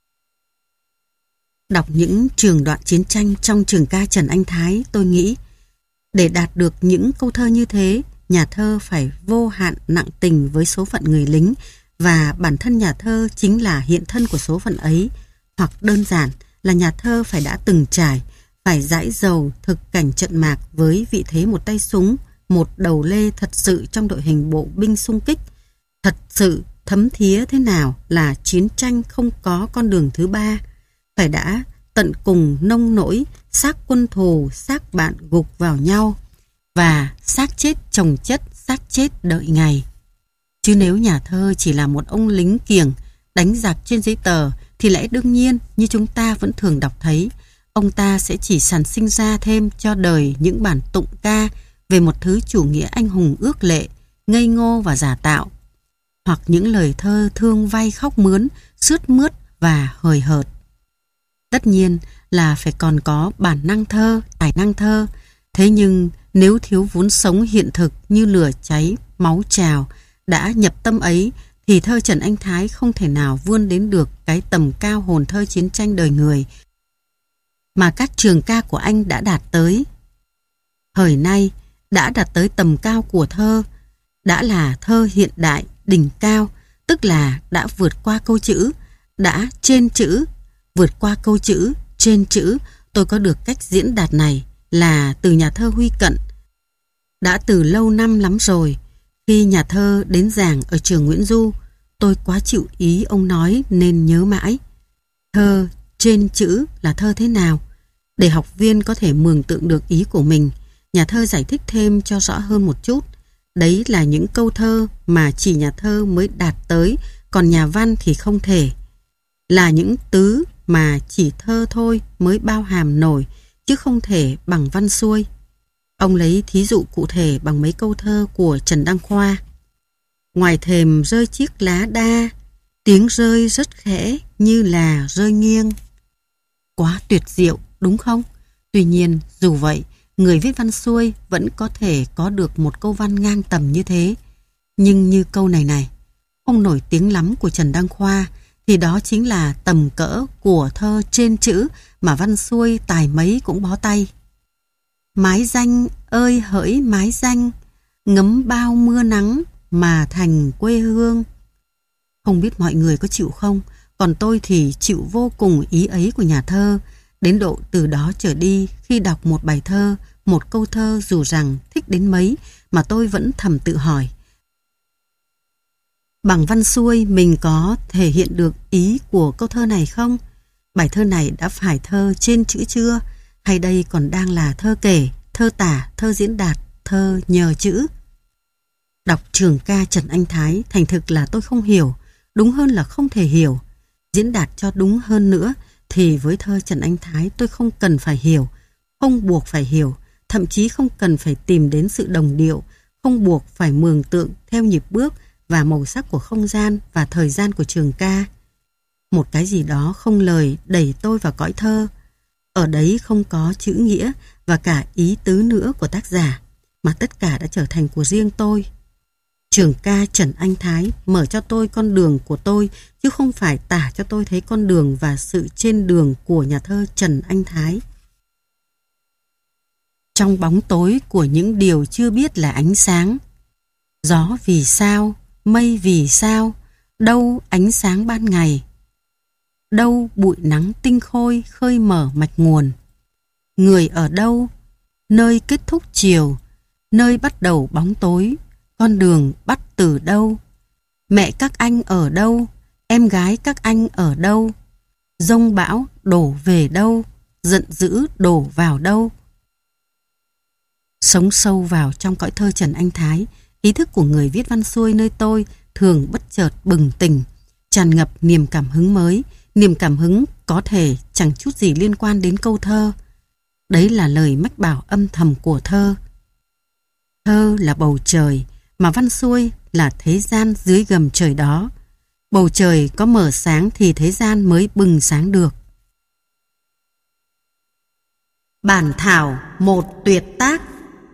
Đọc những trường đoạn chiến tranh trong trường ca Trần Anh Thái, tôi nghĩ để đạt được những câu thơ như thế, nhà thơ phải vô hạn nặng tình với số phận người lính, và bản thân nhà thơ chính là hiện thân của số phận ấy, hoặc đơn giản là nhà thơ phải đã từng trải, phải dãi dầu thực cảnh trận mạc với vị thế một tay súng, một đầu lê thật sự trong đội hình bộ binh xung kích, thật sự thấm thía thế nào là chiến tranh không có con đường thứ ba, phải đã tận cùng nông nỗi xác quân thù, xác bạn gục vào nhau, và xác chết chồng chất, xác chết đợi ngày. Chứ nếu nhà thơ chỉ là một ông lính kiểng đánh giặc trên giấy tờ, thì lẽ đương nhiên như chúng ta vẫn thường đọc thấy, ông ta sẽ chỉ sản sinh ra thêm cho đời những bản tụng ca về một thứ chủ nghĩa anh hùng ước lệ, ngây ngô và giả tạo, hoặc những lời thơ thương vay khóc mướn, sướt mướt và hời hợt. Tất nhiên là phải còn có bản năng thơ, tài năng thơ. Thế nhưng nếu thiếu vốn sống hiện thực như lửa cháy, máu trào đã nhập tâm ấy, thì thơ Trần Anh Thái không thể nào vươn đến được cái tầm cao hồn thơ chiến tranh đời người mà các trường ca của anh đã đạt tới. Thời nay đã đạt tới tầm cao của thơ, đã là thơ hiện đại, đỉnh cao, tức là đã vượt qua câu chữ, đã trên chữ, vượt qua câu chữ, trên chữ. Tôi có được cách diễn đạt này là từ nhà thơ Huy Cận. Đã từ lâu năm lắm rồi, khi nhà thơ đến giảng ở trường Nguyễn Du, tôi quá chịu ý ông nói nên nhớ mãi. Thơ trên chữ là thơ thế nào? Để học viên có thể mường tượng được ý của mình, nhà thơ giải thích thêm cho rõ hơn một chút. Đấy là những câu thơ mà chỉ nhà thơ mới đạt tới, còn nhà văn thì không thể. Là những tứ mà chỉ thơ thôi mới bao hàm nổi, chứ không thể bằng văn xuôi. Ông lấy thí dụ cụ thể bằng mấy câu thơ của Trần Đăng Khoa. Ngoài thềm rơi chiếc lá đa, tiếng rơi rất khẽ như là rơi nghiêng. Quá tuyệt diệu, đúng không? Tuy nhiên, dù vậy, người viết văn xuôi vẫn có thể có được một câu văn ngang tầm như thế. Nhưng như câu này này, không nổi tiếng lắm của Trần Đăng Khoa, thì đó chính là tầm cỡ của thơ trên chữ mà văn xuôi tài mấy cũng bó tay. Mái danh ơi hỡi mái danh, ngấm bao mưa nắng mà thành quê hương. Không biết mọi người có chịu không, còn tôi thì chịu vô cùng ý ấy của nhà thơ. Đến độ từ đó trở đi, khi đọc một bài thơ, một câu thơ dù rằng thích đến mấy, mà tôi vẫn thầm tự hỏi, bằng văn xuôi mình có thể hiện được ý của câu thơ này không? Bài thơ này đã phải thơ trên chữ chưa? Hay đây còn đang là thơ kể, thơ tả, thơ diễn đạt, thơ nhờ chữ? Đọc trường ca Trần Anh Thái, thành thực là tôi không hiểu, đúng hơn là không thể hiểu. Diễn đạt cho đúng hơn nữa, thì với thơ Trần Anh Thái tôi không cần phải hiểu, không buộc phải hiểu, thậm chí không cần phải tìm đến sự đồng điệu, không buộc phải mường tượng theo nhịp bước và màu sắc của không gian và thời gian của trường ca. Một cái gì đó không lời đẩy tôi vào cõi thơ. Ở đấy không có chữ nghĩa và cả ý tứ nữa của tác giả, mà tất cả đã trở thành của riêng tôi. Trường ca Trần Anh Thái mở cho tôi con đường của tôi, chứ không phải tả cho tôi thấy con đường và sự trên đường của nhà thơ Trần Anh Thái. Trong bóng tối của những điều chưa biết là ánh sáng, gió vì sao, mây vì sao, đâu ánh sáng ban ngày, đâu bụi nắng tinh khôi khơi mở mạch nguồn. Người ở đâu, nơi kết thúc chiều, nơi bắt đầu bóng tối, con đường bắt từ đâu? Mẹ các anh ở đâu? Em gái các anh ở đâu? Giông bão đổ về đâu? Giận dữ đổ vào đâu? Sống sâu vào trong cõi thơ Trần Anh Thái, ý thức của người viết văn xuôi nơi tôi thường bất chợt bừng tỉnh, tràn ngập niềm cảm hứng mới, niềm cảm hứng có thể chẳng chút gì liên quan đến câu thơ. Đấy là lời mách bảo âm thầm của thơ. Thơ là bầu trời, mà văn xuôi là thế gian dưới gầm trời đó. Bầu trời có mở sáng thì thế gian mới bừng sáng được. Bản thảo một tuyệt tác.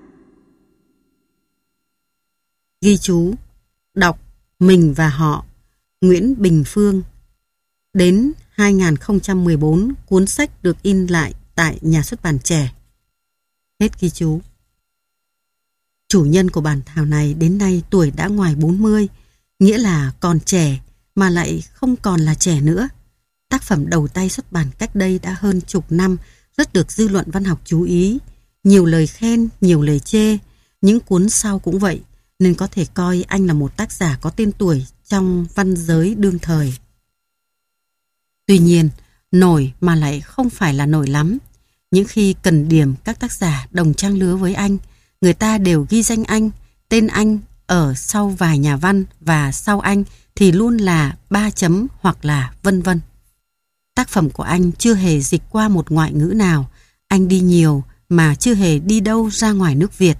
Ghi chú, đọc Mình và Họ, Nguyễn Bình Phương. Đến hai nghìn không trăm mười bốn, cuốn sách được in lại tại Nhà xuất bản Trẻ. Hết ghi chú. Chủ nhân của bản thảo này đến nay tuổi đã ngoài bốn mươi, nghĩa là còn trẻ mà lại không còn là trẻ nữa. Tác phẩm đầu tay xuất bản cách đây đã hơn chục năm, rất được dư luận văn học chú ý. Nhiều lời khen, nhiều lời chê. Những cuốn sau cũng vậy, nên có thể coi anh là một tác giả có tên tuổi trong văn giới đương thời. Tuy nhiên, nổi mà lại không phải là nổi lắm. Những khi cần điểm các tác giả đồng trang lứa với anh, người ta đều ghi danh anh, tên anh ở sau vài nhà văn và sau anh thì luôn là ba chấm hoặc là vân vân. Tác phẩm của anh chưa hề dịch qua một ngoại ngữ nào, anh đi nhiều mà chưa hề đi đâu ra ngoài nước Việt.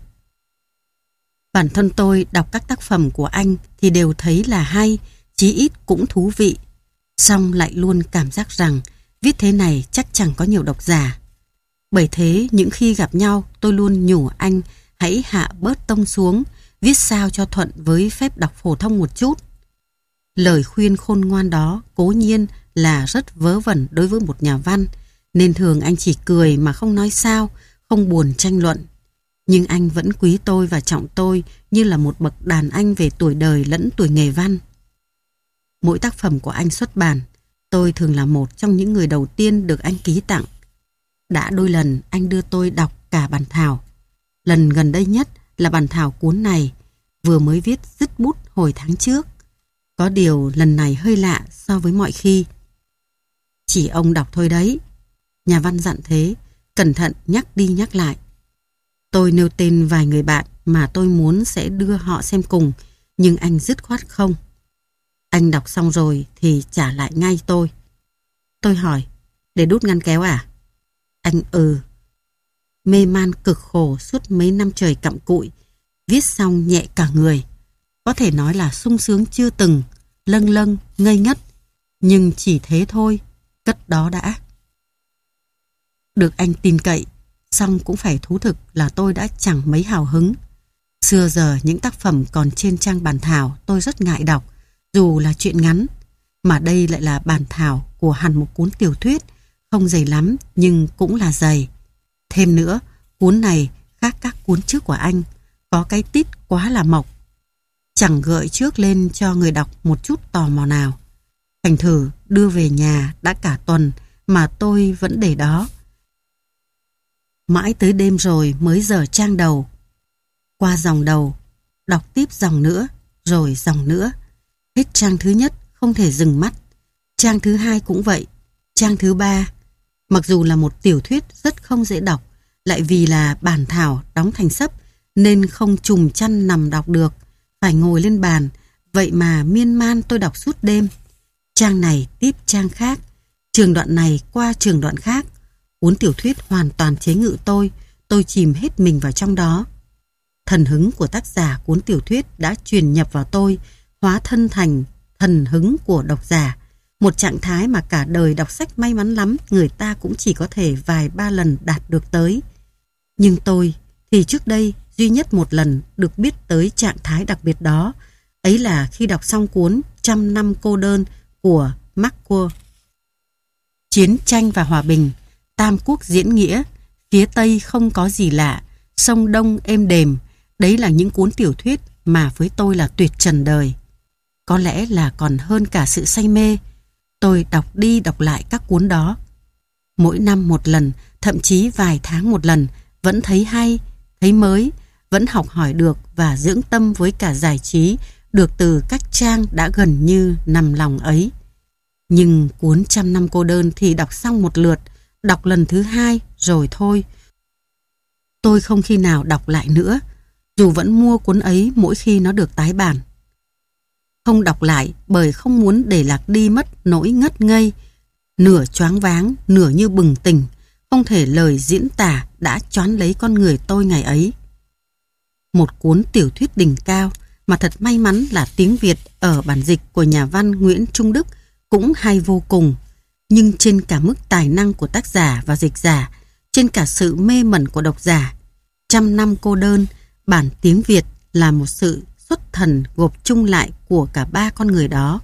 Bản thân tôi đọc các tác phẩm của anh thì đều thấy là hay, chí ít cũng thú vị. Song lại luôn cảm giác rằng viết thế này chắc chẳng có nhiều độc giả. Bởi thế những khi gặp nhau tôi luôn nhủ anh hãy hạ bớt tông xuống, viết sao cho thuận với phép đọc phổ thông một chút. Lời khuyên khôn ngoan đó cố nhiên là rất vớ vẩn đối với một nhà văn, nên thường anh chỉ cười mà không nói sao, không buồn tranh luận. Nhưng anh vẫn quý tôi và trọng tôi như là một bậc đàn anh về tuổi đời lẫn tuổi nghề văn. Mỗi tác phẩm của anh xuất bản, tôi thường là một trong những người đầu tiên được anh ký tặng. Đã đôi lần anh đưa tôi đọc cả bản thảo. Lần gần đây nhất là bản thảo cuốn này, vừa mới viết dứt bút hồi tháng trước. Có điều lần này hơi lạ so với mọi khi. Chỉ ông đọc thôi đấy. Nhà văn dặn thế, cẩn thận nhắc đi nhắc lại. Tôi nêu tên vài người bạn mà tôi muốn sẽ đưa họ xem cùng, nhưng anh dứt khoát không. Anh đọc xong rồi thì trả lại ngay tôi. Tôi hỏi, để đút ngăn kéo à? Anh ừ. Mê man cực khổ suốt mấy năm trời cặm cụi, viết xong nhẹ cả người. Có thể nói là sung sướng chưa từng, lâng lâng, ngây ngất. Nhưng chỉ thế thôi, cất đó đã. Được anh tin cậy, song cũng phải thú thực là tôi đã chẳng mấy hào hứng. Xưa giờ những tác phẩm còn trên trang bản thảo tôi rất ngại đọc, dù là chuyện ngắn. Mà đây lại là bản thảo của hẳn một cuốn tiểu thuyết, không dày lắm nhưng cũng là dày. Thêm nữa, cuốn này khác các cuốn trước của anh, có cái tít quá là mộc. Chẳng gợi trước lên cho người đọc một chút tò mò nào. Thành thử đưa về nhà đã cả tuần mà tôi vẫn để đó. Mãi tới đêm rồi mới dở trang đầu. Qua dòng đầu, đọc tiếp dòng nữa, rồi dòng nữa. Hết trang thứ nhất không thể dừng mắt. Trang thứ hai cũng vậy. Trang thứ ba, mặc dù là một tiểu thuyết rất không dễ đọc, lại vì là bản thảo đóng thành sấp nên không trùm chăn nằm đọc được, phải ngồi lên bàn. Vậy mà miên man tôi đọc suốt đêm. Trang này tiếp trang khác, trường đoạn này qua trường đoạn khác. Cuốn tiểu thuyết hoàn toàn chế ngự tôi, tôi chìm hết mình vào trong đó. Thần hứng của tác giả cuốn tiểu thuyết đã truyền nhập vào tôi, hóa thân thành thần hứng của độc giả. Một trạng thái mà cả đời đọc sách may mắn lắm người ta cũng chỉ có thể vài ba lần đạt được tới. Nhưng tôi thì trước đây duy nhất một lần được biết tới trạng thái đặc biệt đó. Ấy là khi đọc xong cuốn Trăm năm cô đơn của Marquardt. Chiến tranh và hòa bình, Tam quốc diễn nghĩa, phía Tây không có gì lạ, sông Đông êm đềm. Đấy là những cuốn tiểu thuyết mà với tôi là tuyệt trần đời. Có lẽ là còn hơn cả sự say mê. Tôi đọc đi đọc lại các cuốn đó. Mỗi năm một lần, thậm chí vài tháng một lần, vẫn thấy hay, thấy mới, vẫn học hỏi được và dưỡng tâm với cả giải trí được từ các trang đã gần như nằm lòng ấy. Nhưng cuốn Trăm năm cô đơn thì đọc xong một lượt, đọc lần thứ hai rồi thôi. Tôi không khi nào đọc lại nữa, dù vẫn mua cuốn ấy mỗi khi nó được tái bản. Không đọc lại bởi không muốn để lạc đi mất nỗi ngất ngây, nửa choáng váng, nửa như bừng tỉnh, không thể lời diễn tả đã choán lấy con người tôi ngày ấy. Một cuốn tiểu thuyết đỉnh cao mà thật may mắn là tiếng Việt ở bản dịch của nhà văn Nguyễn Trung Đức cũng hay vô cùng. Nhưng trên cả mức tài năng của tác giả và dịch giả, trên cả sự mê mẩn của độc giả, Trăm năm cô đơn, bản tiếng Việt là một sự xuất thần gộp chung lại của cả ba con người đó.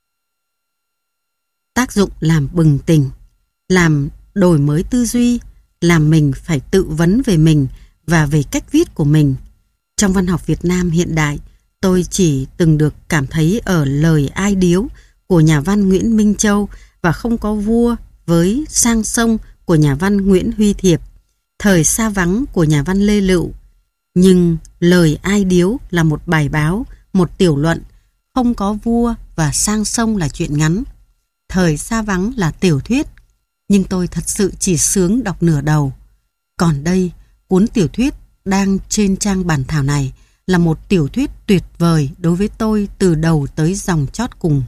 Tác dụng làm bừng tỉnh, làm đổi mới tư duy, làm mình phải tự vấn về mình và về cách viết của mình. Trong văn học Việt Nam hiện đại, tôi chỉ từng được cảm thấy ở Lời Ai Điếu của nhà văn Nguyễn Minh Châu và Không có vua với Sang sông của nhà văn Nguyễn Huy Thiệp, Thời xa vắng của nhà văn Lê Lựu. Nhưng Lời Ai Điếu là một bài báo, một tiểu luận, Không có vua và Sang sông là truyện ngắn, Thời xa vắng là tiểu thuyết. nhưng tôi thật sự chỉ sướng đọc nửa đầu. Còn đây, cuốn tiểu thuyết đang trên trang bản thảo này là một tiểu thuyết tuyệt vời đối với tôi từ đầu tới dòng chót cùng.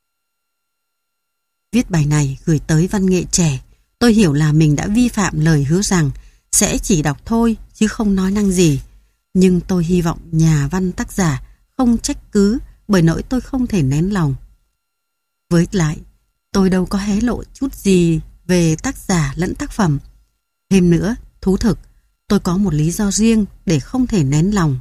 Viết bài này gửi tới văn nghệ trẻ, tôi hiểu là mình đã vi phạm lời hứa rằng sẽ chỉ đọc thôi chứ không nói năng gì. Nhưng tôi hy vọng nhà văn tác giả không trách cứ bởi nỗi tôi không thể nén lòng. Với lại, tôi đâu có hé lộ chút gì về tác giả lẫn tác phẩm. Thêm nữa, thú thực, tôi có một lý do riêng để không thể nén lòng.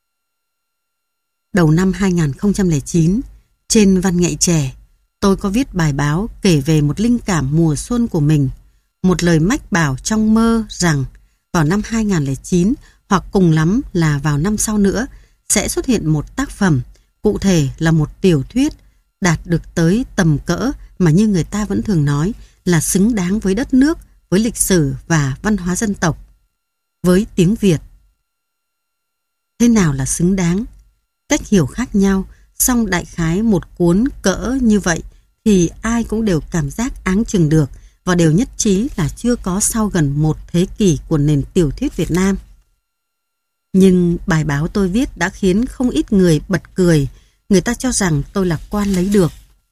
Đầu năm hai không không chín, trên Văn nghệ trẻ, tôi có viết bài báo kể về một linh cảm mùa xuân của mình. Một lời mách bảo trong mơ rằng vào năm hai không không chín hoặc cùng lắm là vào năm sau nữa sẽ xuất hiện một tác phẩm, cụ thể là một tiểu thuyết đạt được tới tầm cỡ mà như người ta vẫn thường nói là xứng đáng với đất nước, với lịch sử và văn hóa dân tộc, với tiếng Việt. Thế nào là xứng đáng? Cách hiểu khác nhau, song đại khái một cuốn cỡ như vậy thì ai cũng đều cảm giác áng chừng được và đều nhất trí là chưa có sau gần một thế kỷ của nền tiểu thuyết Việt Nam. Nhưng bài báo tôi viết đã khiến không ít người bật cười, người ta cho rằng tôi lạc quan lấy được.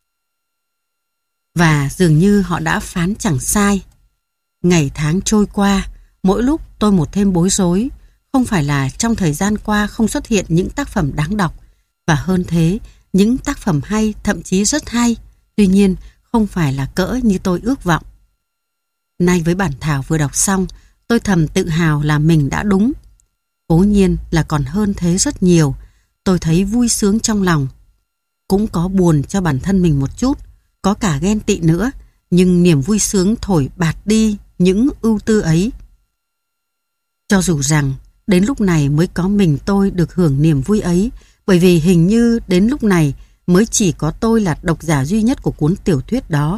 Và dường như họ đã phán chẳng sai. Ngày tháng trôi qua, mỗi lúc tôi một thêm bối rối, không phải là trong thời gian qua không xuất hiện những tác phẩm đáng đọc, và hơn thế, những tác phẩm hay, thậm chí rất hay, tuy nhiên không phải là cỡ như tôi ước vọng. Nay với bản thảo vừa đọc xong, tôi thầm tự hào là mình đã đúng. Cố nhiên là còn hơn thế rất nhiều, tôi thấy vui sướng trong lòng. Cũng có buồn cho bản thân mình một chút, có cả ghen tị nữa, nhưng niềm vui sướng thổi bạt đi những ưu tư ấy. Cho dù rằng đến lúc này mới có mình tôi được hưởng niềm vui ấy, bởi vì hình như đến lúc này mới chỉ có tôi là độc giả duy nhất của cuốn tiểu thuyết đó.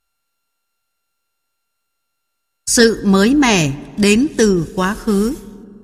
Sự mới mẻ đến từ quá khứ.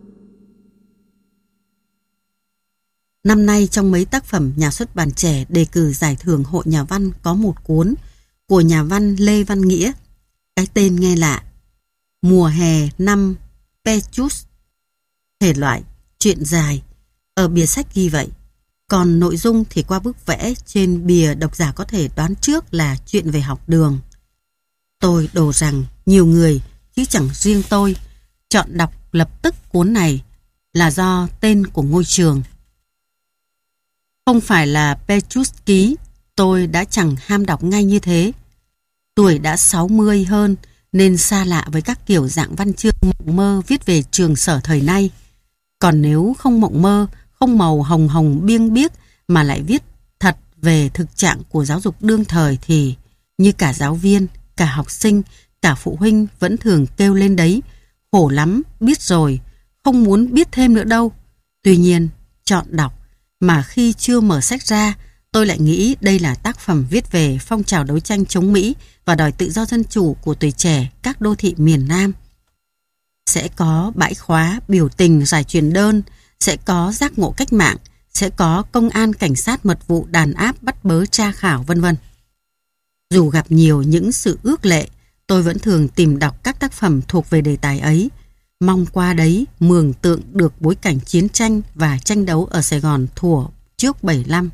Năm nay trong mấy tác phẩm nhà xuất bản trẻ đề cử giải thưởng Hội Nhà văn có một cuốn của nhà văn Lê Văn Nghĩa. Cái tên nghe lạ. Mùa hè năm Pechus. Thể loại truyện dài. Ở bìa sách ghi vậy. Còn nội dung thì qua bức vẽ trên bìa độc giả có thể đoán trước là chuyện về học đường. Tôi đồ rằng nhiều người, chứ chẳng riêng tôi, chọn đọc lập tức cuốn này là do tên của ngôi trường. Không phải là Pechus ký, tôi đã chẳng ham đọc ngay như thế. Tuổi đã sáu mươi hơn nên xa lạ với các kiểu dạng văn chương mộng mơ viết về trường sở thời nay. Còn nếu không mộng mơ, không màu hồng hồng biêng biếc mà lại viết thật về thực trạng của giáo dục đương thời thì như cả giáo viên, cả học sinh, cả phụ huynh vẫn thường kêu lên đấy. Khổ lắm, biết rồi, không muốn biết thêm nữa đâu. Tuy nhiên, chọn đọc mà khi chưa mở sách ra, tôi lại nghĩ đây là tác phẩm viết về phong trào đấu tranh chống Mỹ và đòi tự do dân chủ của tuổi trẻ các đô thị miền Nam. Sẽ có bãi khóa, biểu tình, giải truyền đơn, sẽ có giác ngộ cách mạng, sẽ có công an cảnh sát mật vụ đàn áp bắt bớ tra khảo vân vân. Dù gặp nhiều những sự ước lệ, tôi vẫn thường tìm đọc các tác phẩm thuộc về đề tài ấy, mong qua đấy mường tượng được bối cảnh chiến tranh và tranh đấu ở Sài Gòn thuở trước bảy lăm.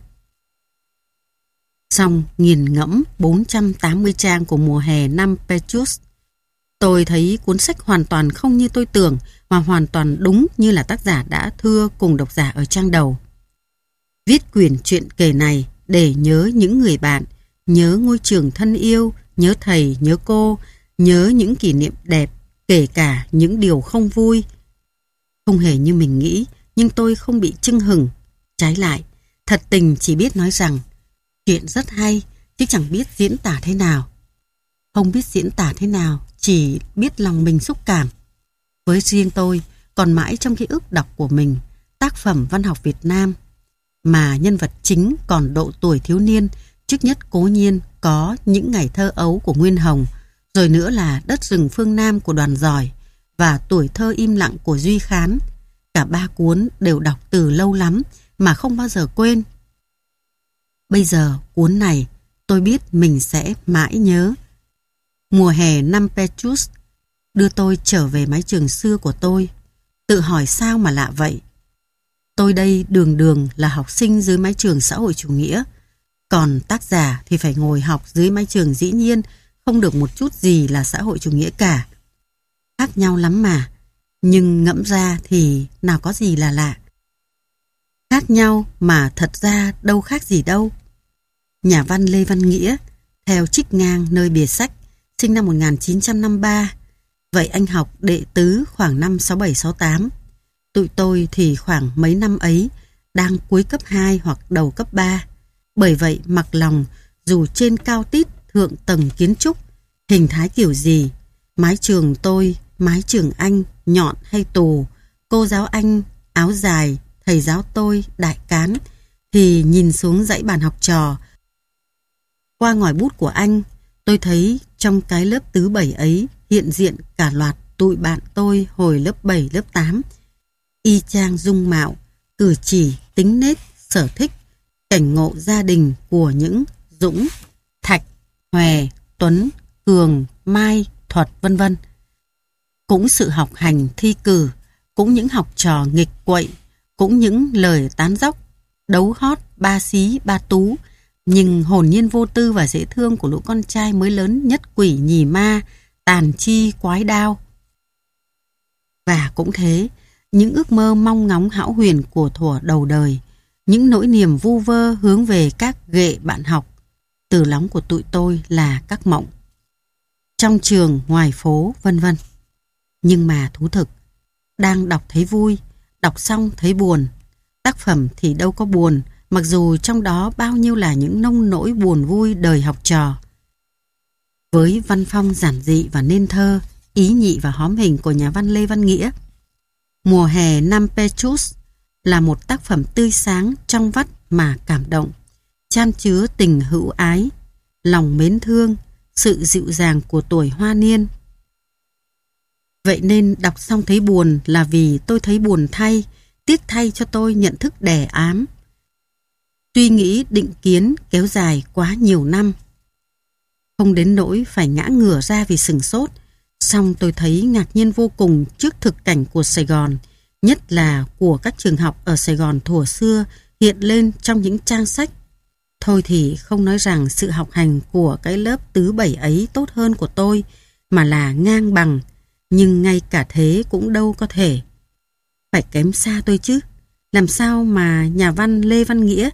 Xong nghiền ngẫm bốn trăm tám mươi trang của mùa hè năm Pechus, tôi thấy cuốn sách hoàn toàn không như tôi tưởng mà hoàn toàn đúng như là tác giả đã thưa cùng độc giả ở trang đầu. Viết quyển truyện kể này để nhớ những người bạn, nhớ ngôi trường thân yêu, nhớ thầy, nhớ cô, nhớ những kỷ niệm đẹp, kể cả những điều không vui. Không hề như mình nghĩ, nhưng tôi không bị chưng hừng. Trái lại, thật tình chỉ biết nói rằng chuyện rất hay, chứ chẳng biết diễn tả thế nào. Không biết diễn tả thế nào, chỉ biết lòng mình xúc cảm. Với riêng tôi, còn mãi trong ký ức đọc của mình, tác phẩm văn học Việt Nam, mà nhân vật chính còn độ tuổi thiếu niên, trước nhất cố nhiên có Những Ngày Thơ Ấu của Nguyên Hồng, rồi nữa là Đất Rừng Phương Nam của Đoàn Giỏi và Tuổi Thơ Im Lặng của Duy Khán. Cả ba cuốn đều đọc từ lâu lắm mà không bao giờ quên. Bây giờ cuốn này tôi biết mình sẽ mãi nhớ. Mùa hè năm Petrus đưa tôi trở về mái trường xưa của tôi. Tự hỏi sao mà lạ vậy? Tôi đây đường đường là học sinh dưới mái trường xã hội chủ nghĩa, còn tác giả thì phải ngồi học dưới mái trường dĩ nhiên không được một chút gì là xã hội chủ nghĩa cả. Khác nhau lắm mà, nhưng ngẫm ra thì nào có gì là lạ. Khác nhau mà thật ra đâu khác gì đâu. Nhà văn Lê Văn Nghĩa, theo trích ngang nơi bìa sách, sinh năm một nghìn chín trăm năm mươi ba. Vậy anh học đệ tứ khoảng năm sáu bảy sáu tám. Tụi tôi thì khoảng mấy năm ấy, đang cuối cấp hai hoặc đầu cấp ba. Bởi vậy mặc lòng, dù trên cao tít thượng tầng kiến trúc, hình thái kiểu gì, mái trường tôi, mái trường anh, nhọn hay tù, cô giáo anh, áo dài, thầy giáo tôi, đại cán, thì nhìn xuống dãy bàn học trò. Qua ngòi bút của anh, tôi thấy trong cái lớp tứ bảy ấy hiện diện cả loạt tụi bạn tôi hồi lớp bảy, lớp tám. Y chang dung mạo, cử chỉ, tính nết, sở thích, cảnh ngộ gia đình của những Dũng, Thạch, Hòe, Tuấn, Cường, Mai, Thuật vân vân. Cũng sự học hành thi cử, cũng những học trò nghịch quậy, cũng những lời tán dóc, đấu hót, ba xí, ba tú, nhưng hồn nhiên vô tư và dễ thương của lũ con trai mới lớn nhất quỷ nhì ma, tàn chi quái đao. Và cũng thế, những ước mơ mong ngóng hão huyền của thuở đầu đời, những nỗi niềm vu vơ hướng về các ghệ bạn học, từ lóng của tụi tôi là các mộng. Trong trường, ngoài phố, vân vân. Nhưng mà thú thực, đang đọc thấy vui, đọc xong thấy buồn. Tác phẩm thì đâu có buồn, mặc dù trong đó bao nhiêu là những nông nỗi buồn vui đời học trò. Với văn phong giản dị và nên thơ, ý nhị và hóm hình của nhà văn Lê Văn Nghĩa, Mùa hè năm Petrus là một tác phẩm tươi sáng, trong vắt mà cảm động, chan chứa tình hữu ái, lòng mến thương, sự dịu dàng của tuổi hoa niên. Vậy nên đọc xong thấy buồn là vì tôi thấy buồn thay, tiếc thay cho tôi nhận thức đè ám. Suy nghĩ định kiến kéo dài quá nhiều năm. Không đến nỗi phải ngã ngửa ra vì sửng sốt, song tôi thấy ngạc nhiên vô cùng trước thực cảnh của Sài Gòn, nhất là của các trường học ở Sài Gòn thuở xưa hiện lên trong những trang sách. Thôi thì không nói rằng sự học hành của cái lớp tứ bảy ấy tốt hơn của tôi, mà là ngang bằng, nhưng ngay cả thế cũng đâu có thể. Phải kém xa tôi chứ. Làm sao mà nhà văn Lê Văn Nghĩa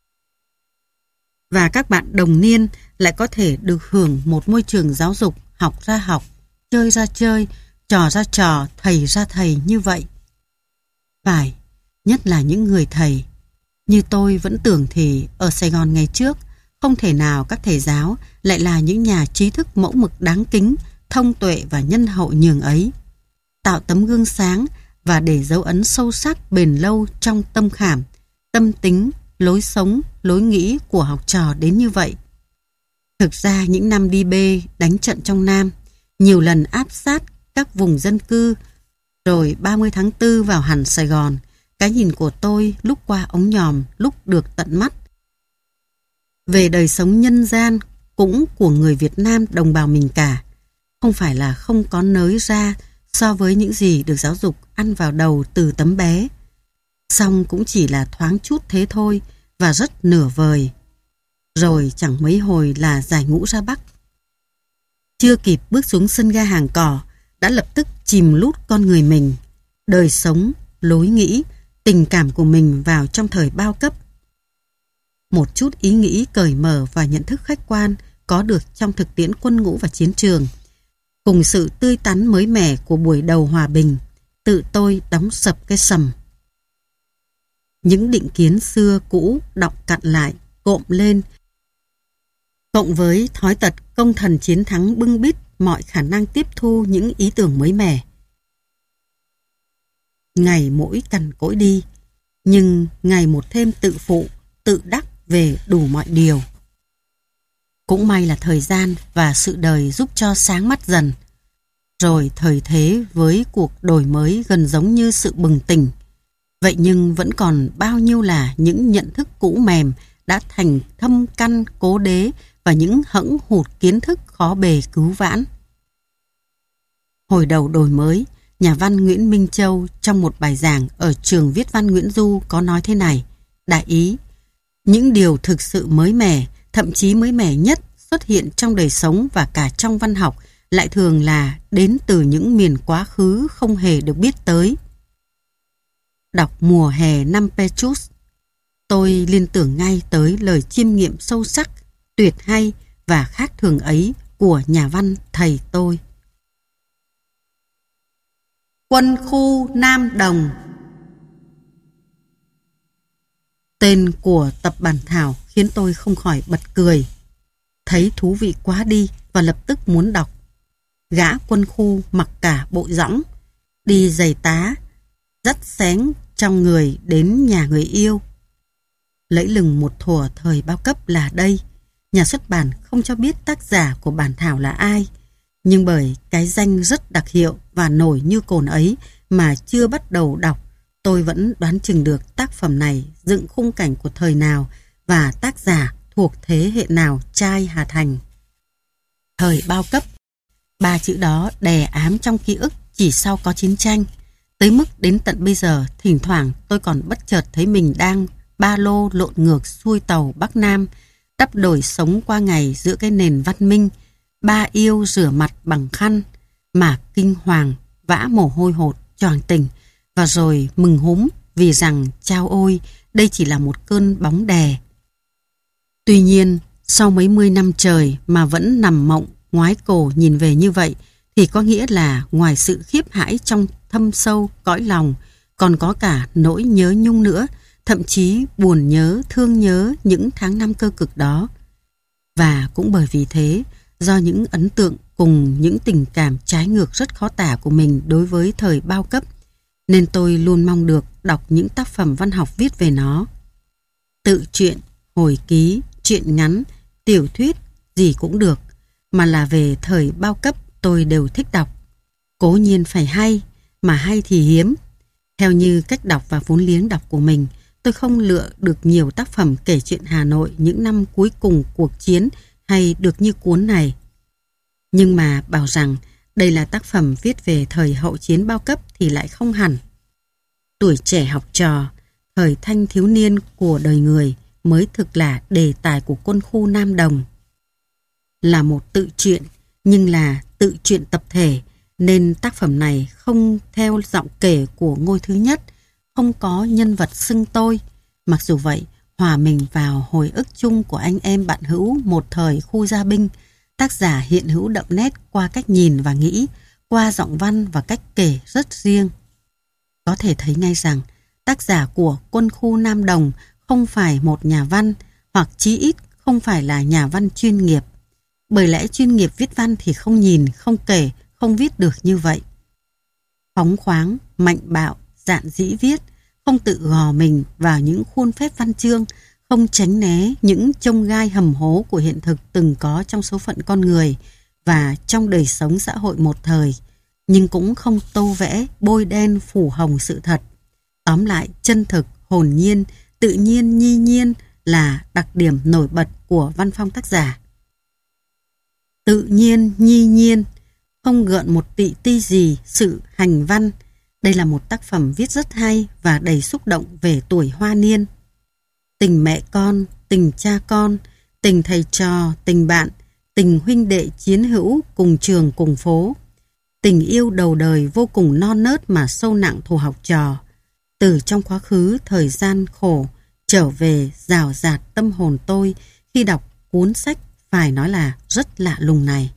và các bạn đồng niên lại có thể được hưởng một môi trường giáo dục học ra học, chơi ra chơi, trò ra trò, thầy ra thầy như vậy? Phải, nhất là những người thầy. Như tôi vẫn tưởng thì ở Sài Gòn ngày trước, không thể nào các thầy giáo lại là những nhà trí thức mẫu mực đáng kính, thông tuệ và nhân hậu nhường ấy. Tạo tấm gương sáng và để dấu ấn sâu sắc bền lâu trong tâm khảm, tâm tính, lối sống, lối nghĩ của học trò đến như vậy. Thực ra những năm đi bê đánh trận trong Nam, nhiều lần áp sát các vùng dân cư, rồi ba mươi tháng tư vào hẳn Sài Gòn, cái nhìn của tôi lúc qua ống nhòm, lúc được tận mắt. Về đời sống nhân gian cũng của người Việt Nam đồng bào mình cả, không phải là không có nới ra so với những gì được giáo dục ăn vào đầu từ tấm bé. Song cũng chỉ là thoáng chút thế thôi và rất nửa vời. Rồi chẳng mấy hồi là giải ngũ ra Bắc. Chưa kịp bước xuống sân ga Hàng Cỏ, đã lập tức chìm lút con người mình, đời sống, lối nghĩ, tình cảm của mình vào trong thời bao cấp. Một chút ý nghĩ cởi mở và nhận thức khách quan có được trong thực tiễn quân ngũ và chiến trường, cùng sự tươi tắn mới mẻ của buổi đầu hòa bình, tự tôi đóng sập cái sầm. Những định kiến xưa cũ đọng cặn lại, cộm lên, cộng với thói tật công thần chiến thắng bưng bít mọi khả năng tiếp thu những ý tưởng mới mẻ. Ngày mỗi cằn cỗi đi, nhưng ngày một thêm tự phụ, tự đắc về đủ mọi điều. Cũng may là thời gian và sự đời giúp cho sáng mắt dần. Rồi thời thế với cuộc đổi mới gần giống như sự bừng tỉnh. Vậy nhưng vẫn còn bao nhiêu là những nhận thức cũ mềm đã thành thâm căn cố đế và những hẫng hụt kiến thức khó bề cứu vãn. Hồi đầu đổi mới, nhà văn Nguyễn Minh Châu trong một bài giảng ở trường viết văn Nguyễn Du có nói thế này: đại ý, những điều thực sự mới mẻ, thậm chí mới mẻ nhất xuất hiện trong đời sống và cả trong văn học lại thường là đến từ những miền quá khứ không hề được biết tới. Đọc Mùa hè năm Petrus, tôi liên tưởng ngay tới lời chiêm nghiệm sâu sắc, tuyệt hay và khác thường ấy của nhà văn thầy tôi. Quân khu Nam Đồng. Tên của tập bản thảo khiến tôi không khỏi bật cười. Thấy thú vị quá đi và lập tức muốn đọc. Gã quân khu mặc cả bộ dõng, đi giày tá, dắt xén trong người đến nhà người yêu. Lẫy lừng một thuở thời bao cấp là đây, nhà xuất bản không cho biết tác giả của bản thảo là ai, nhưng bởi cái danh rất đặc hiệu và nổi như cồn ấy mà chưa bắt đầu đọc, tôi vẫn đoán chừng được tác phẩm này dựng khung cảnh của thời nào và tác giả thuộc thế hệ nào trai Hà Thành. Thời bao cấp, ba chữ đó đè ám trong ký ức chỉ sau có chiến tranh, tới mức đến tận bây giờ thỉnh thoảng tôi còn bất chợt thấy mình đang ba lô lộn ngược xuôi tàu Bắc Nam, đắp đổi sống qua ngày giữa cái nền văn minh, ba yêu rửa mặt bằng khăn, mà kinh hoàng, vã mồ hôi hột, choàng tỉnh, và rồi mừng húm vì rằng chao ôi, đây chỉ là một cơn bóng đè. Tuy nhiên, sau mấy mươi năm trời mà vẫn nằm mộng, ngoái cổ nhìn về như vậy, thì có nghĩa là ngoài sự khiếp hãi trong thâm sâu cõi lòng, còn có cả nỗi nhớ nhung nữa, thậm chí buồn nhớ, thương nhớ những tháng năm cơ cực đó. Và cũng bởi vì thế, do những ấn tượng cùng những tình cảm trái ngược rất khó tả của mình đối với thời bao cấp, nên tôi luôn mong được đọc những tác phẩm văn học viết về nó. Tự truyện, hồi ký, truyện ngắn, tiểu thuyết, gì cũng được, mà là về thời bao cấp tôi đều thích đọc. Cố nhiên phải hay, mà hay thì hiếm. Theo như cách đọc và vốn liếng đọc của mình, tôi không lựa được nhiều tác phẩm kể chuyện Hà Nội những năm cuối cùng cuộc chiến hay được như cuốn này. Nhưng mà bảo rằng đây là tác phẩm viết về thời hậu chiến bao cấp thì lại không hẳn. Tuổi trẻ học trò, thời thanh thiếu niên của đời người mới thực là đề tài của quân khu Nam Đồng. Là một tự truyện, nhưng là tự truyện tập thể, nên tác phẩm này không theo giọng kể của Ngôi thứ nhất, không có nhân vật xưng tôi. Mặc dù vậy, hòa mình vào hồi ức chung của anh em bạn hữu một thời khu gia binh, tác giả hiện hữu đậm nét qua cách nhìn và nghĩ, qua giọng văn và cách kể rất riêng. Có thể thấy ngay rằng tác giả của Quân khu Nam Đồng không phải một nhà văn, hoặc chí ít không phải là nhà văn chuyên nghiệp. Bởi lẽ chuyên nghiệp viết văn thì không nhìn, không kể, không viết được như vậy. Phóng khoáng, mạnh bạo, dạn dĩ viết, không tự gò mình vào những khuôn phép văn chương, không tránh né những chông gai hầm hố của hiện thực từng có trong số phận con người và trong đời sống xã hội một thời, nhưng cũng không tô vẽ, bôi đen, phủ hồng sự thật. Tóm lại, chân thực, hồn nhiên, tự nhiên, nhi nhiên là đặc điểm nổi bật của văn phong tác giả. Tự nhiên, nhi nhiên, không gợn một tị ti gì sự hành văn. Đây là một tác phẩm viết rất hay và đầy xúc động về tuổi hoa niên. Tình mẹ con, tình cha con, tình thầy trò, tình bạn, tình huynh đệ chiến hữu cùng trường cùng phố. Tình yêu đầu đời vô cùng non nớt mà sâu nặng thù học trò. Từ trong quá khứ thời gian khổ trở về rào rạt tâm hồn tôi khi đọc cuốn sách phải nói là rất lạ lùng này.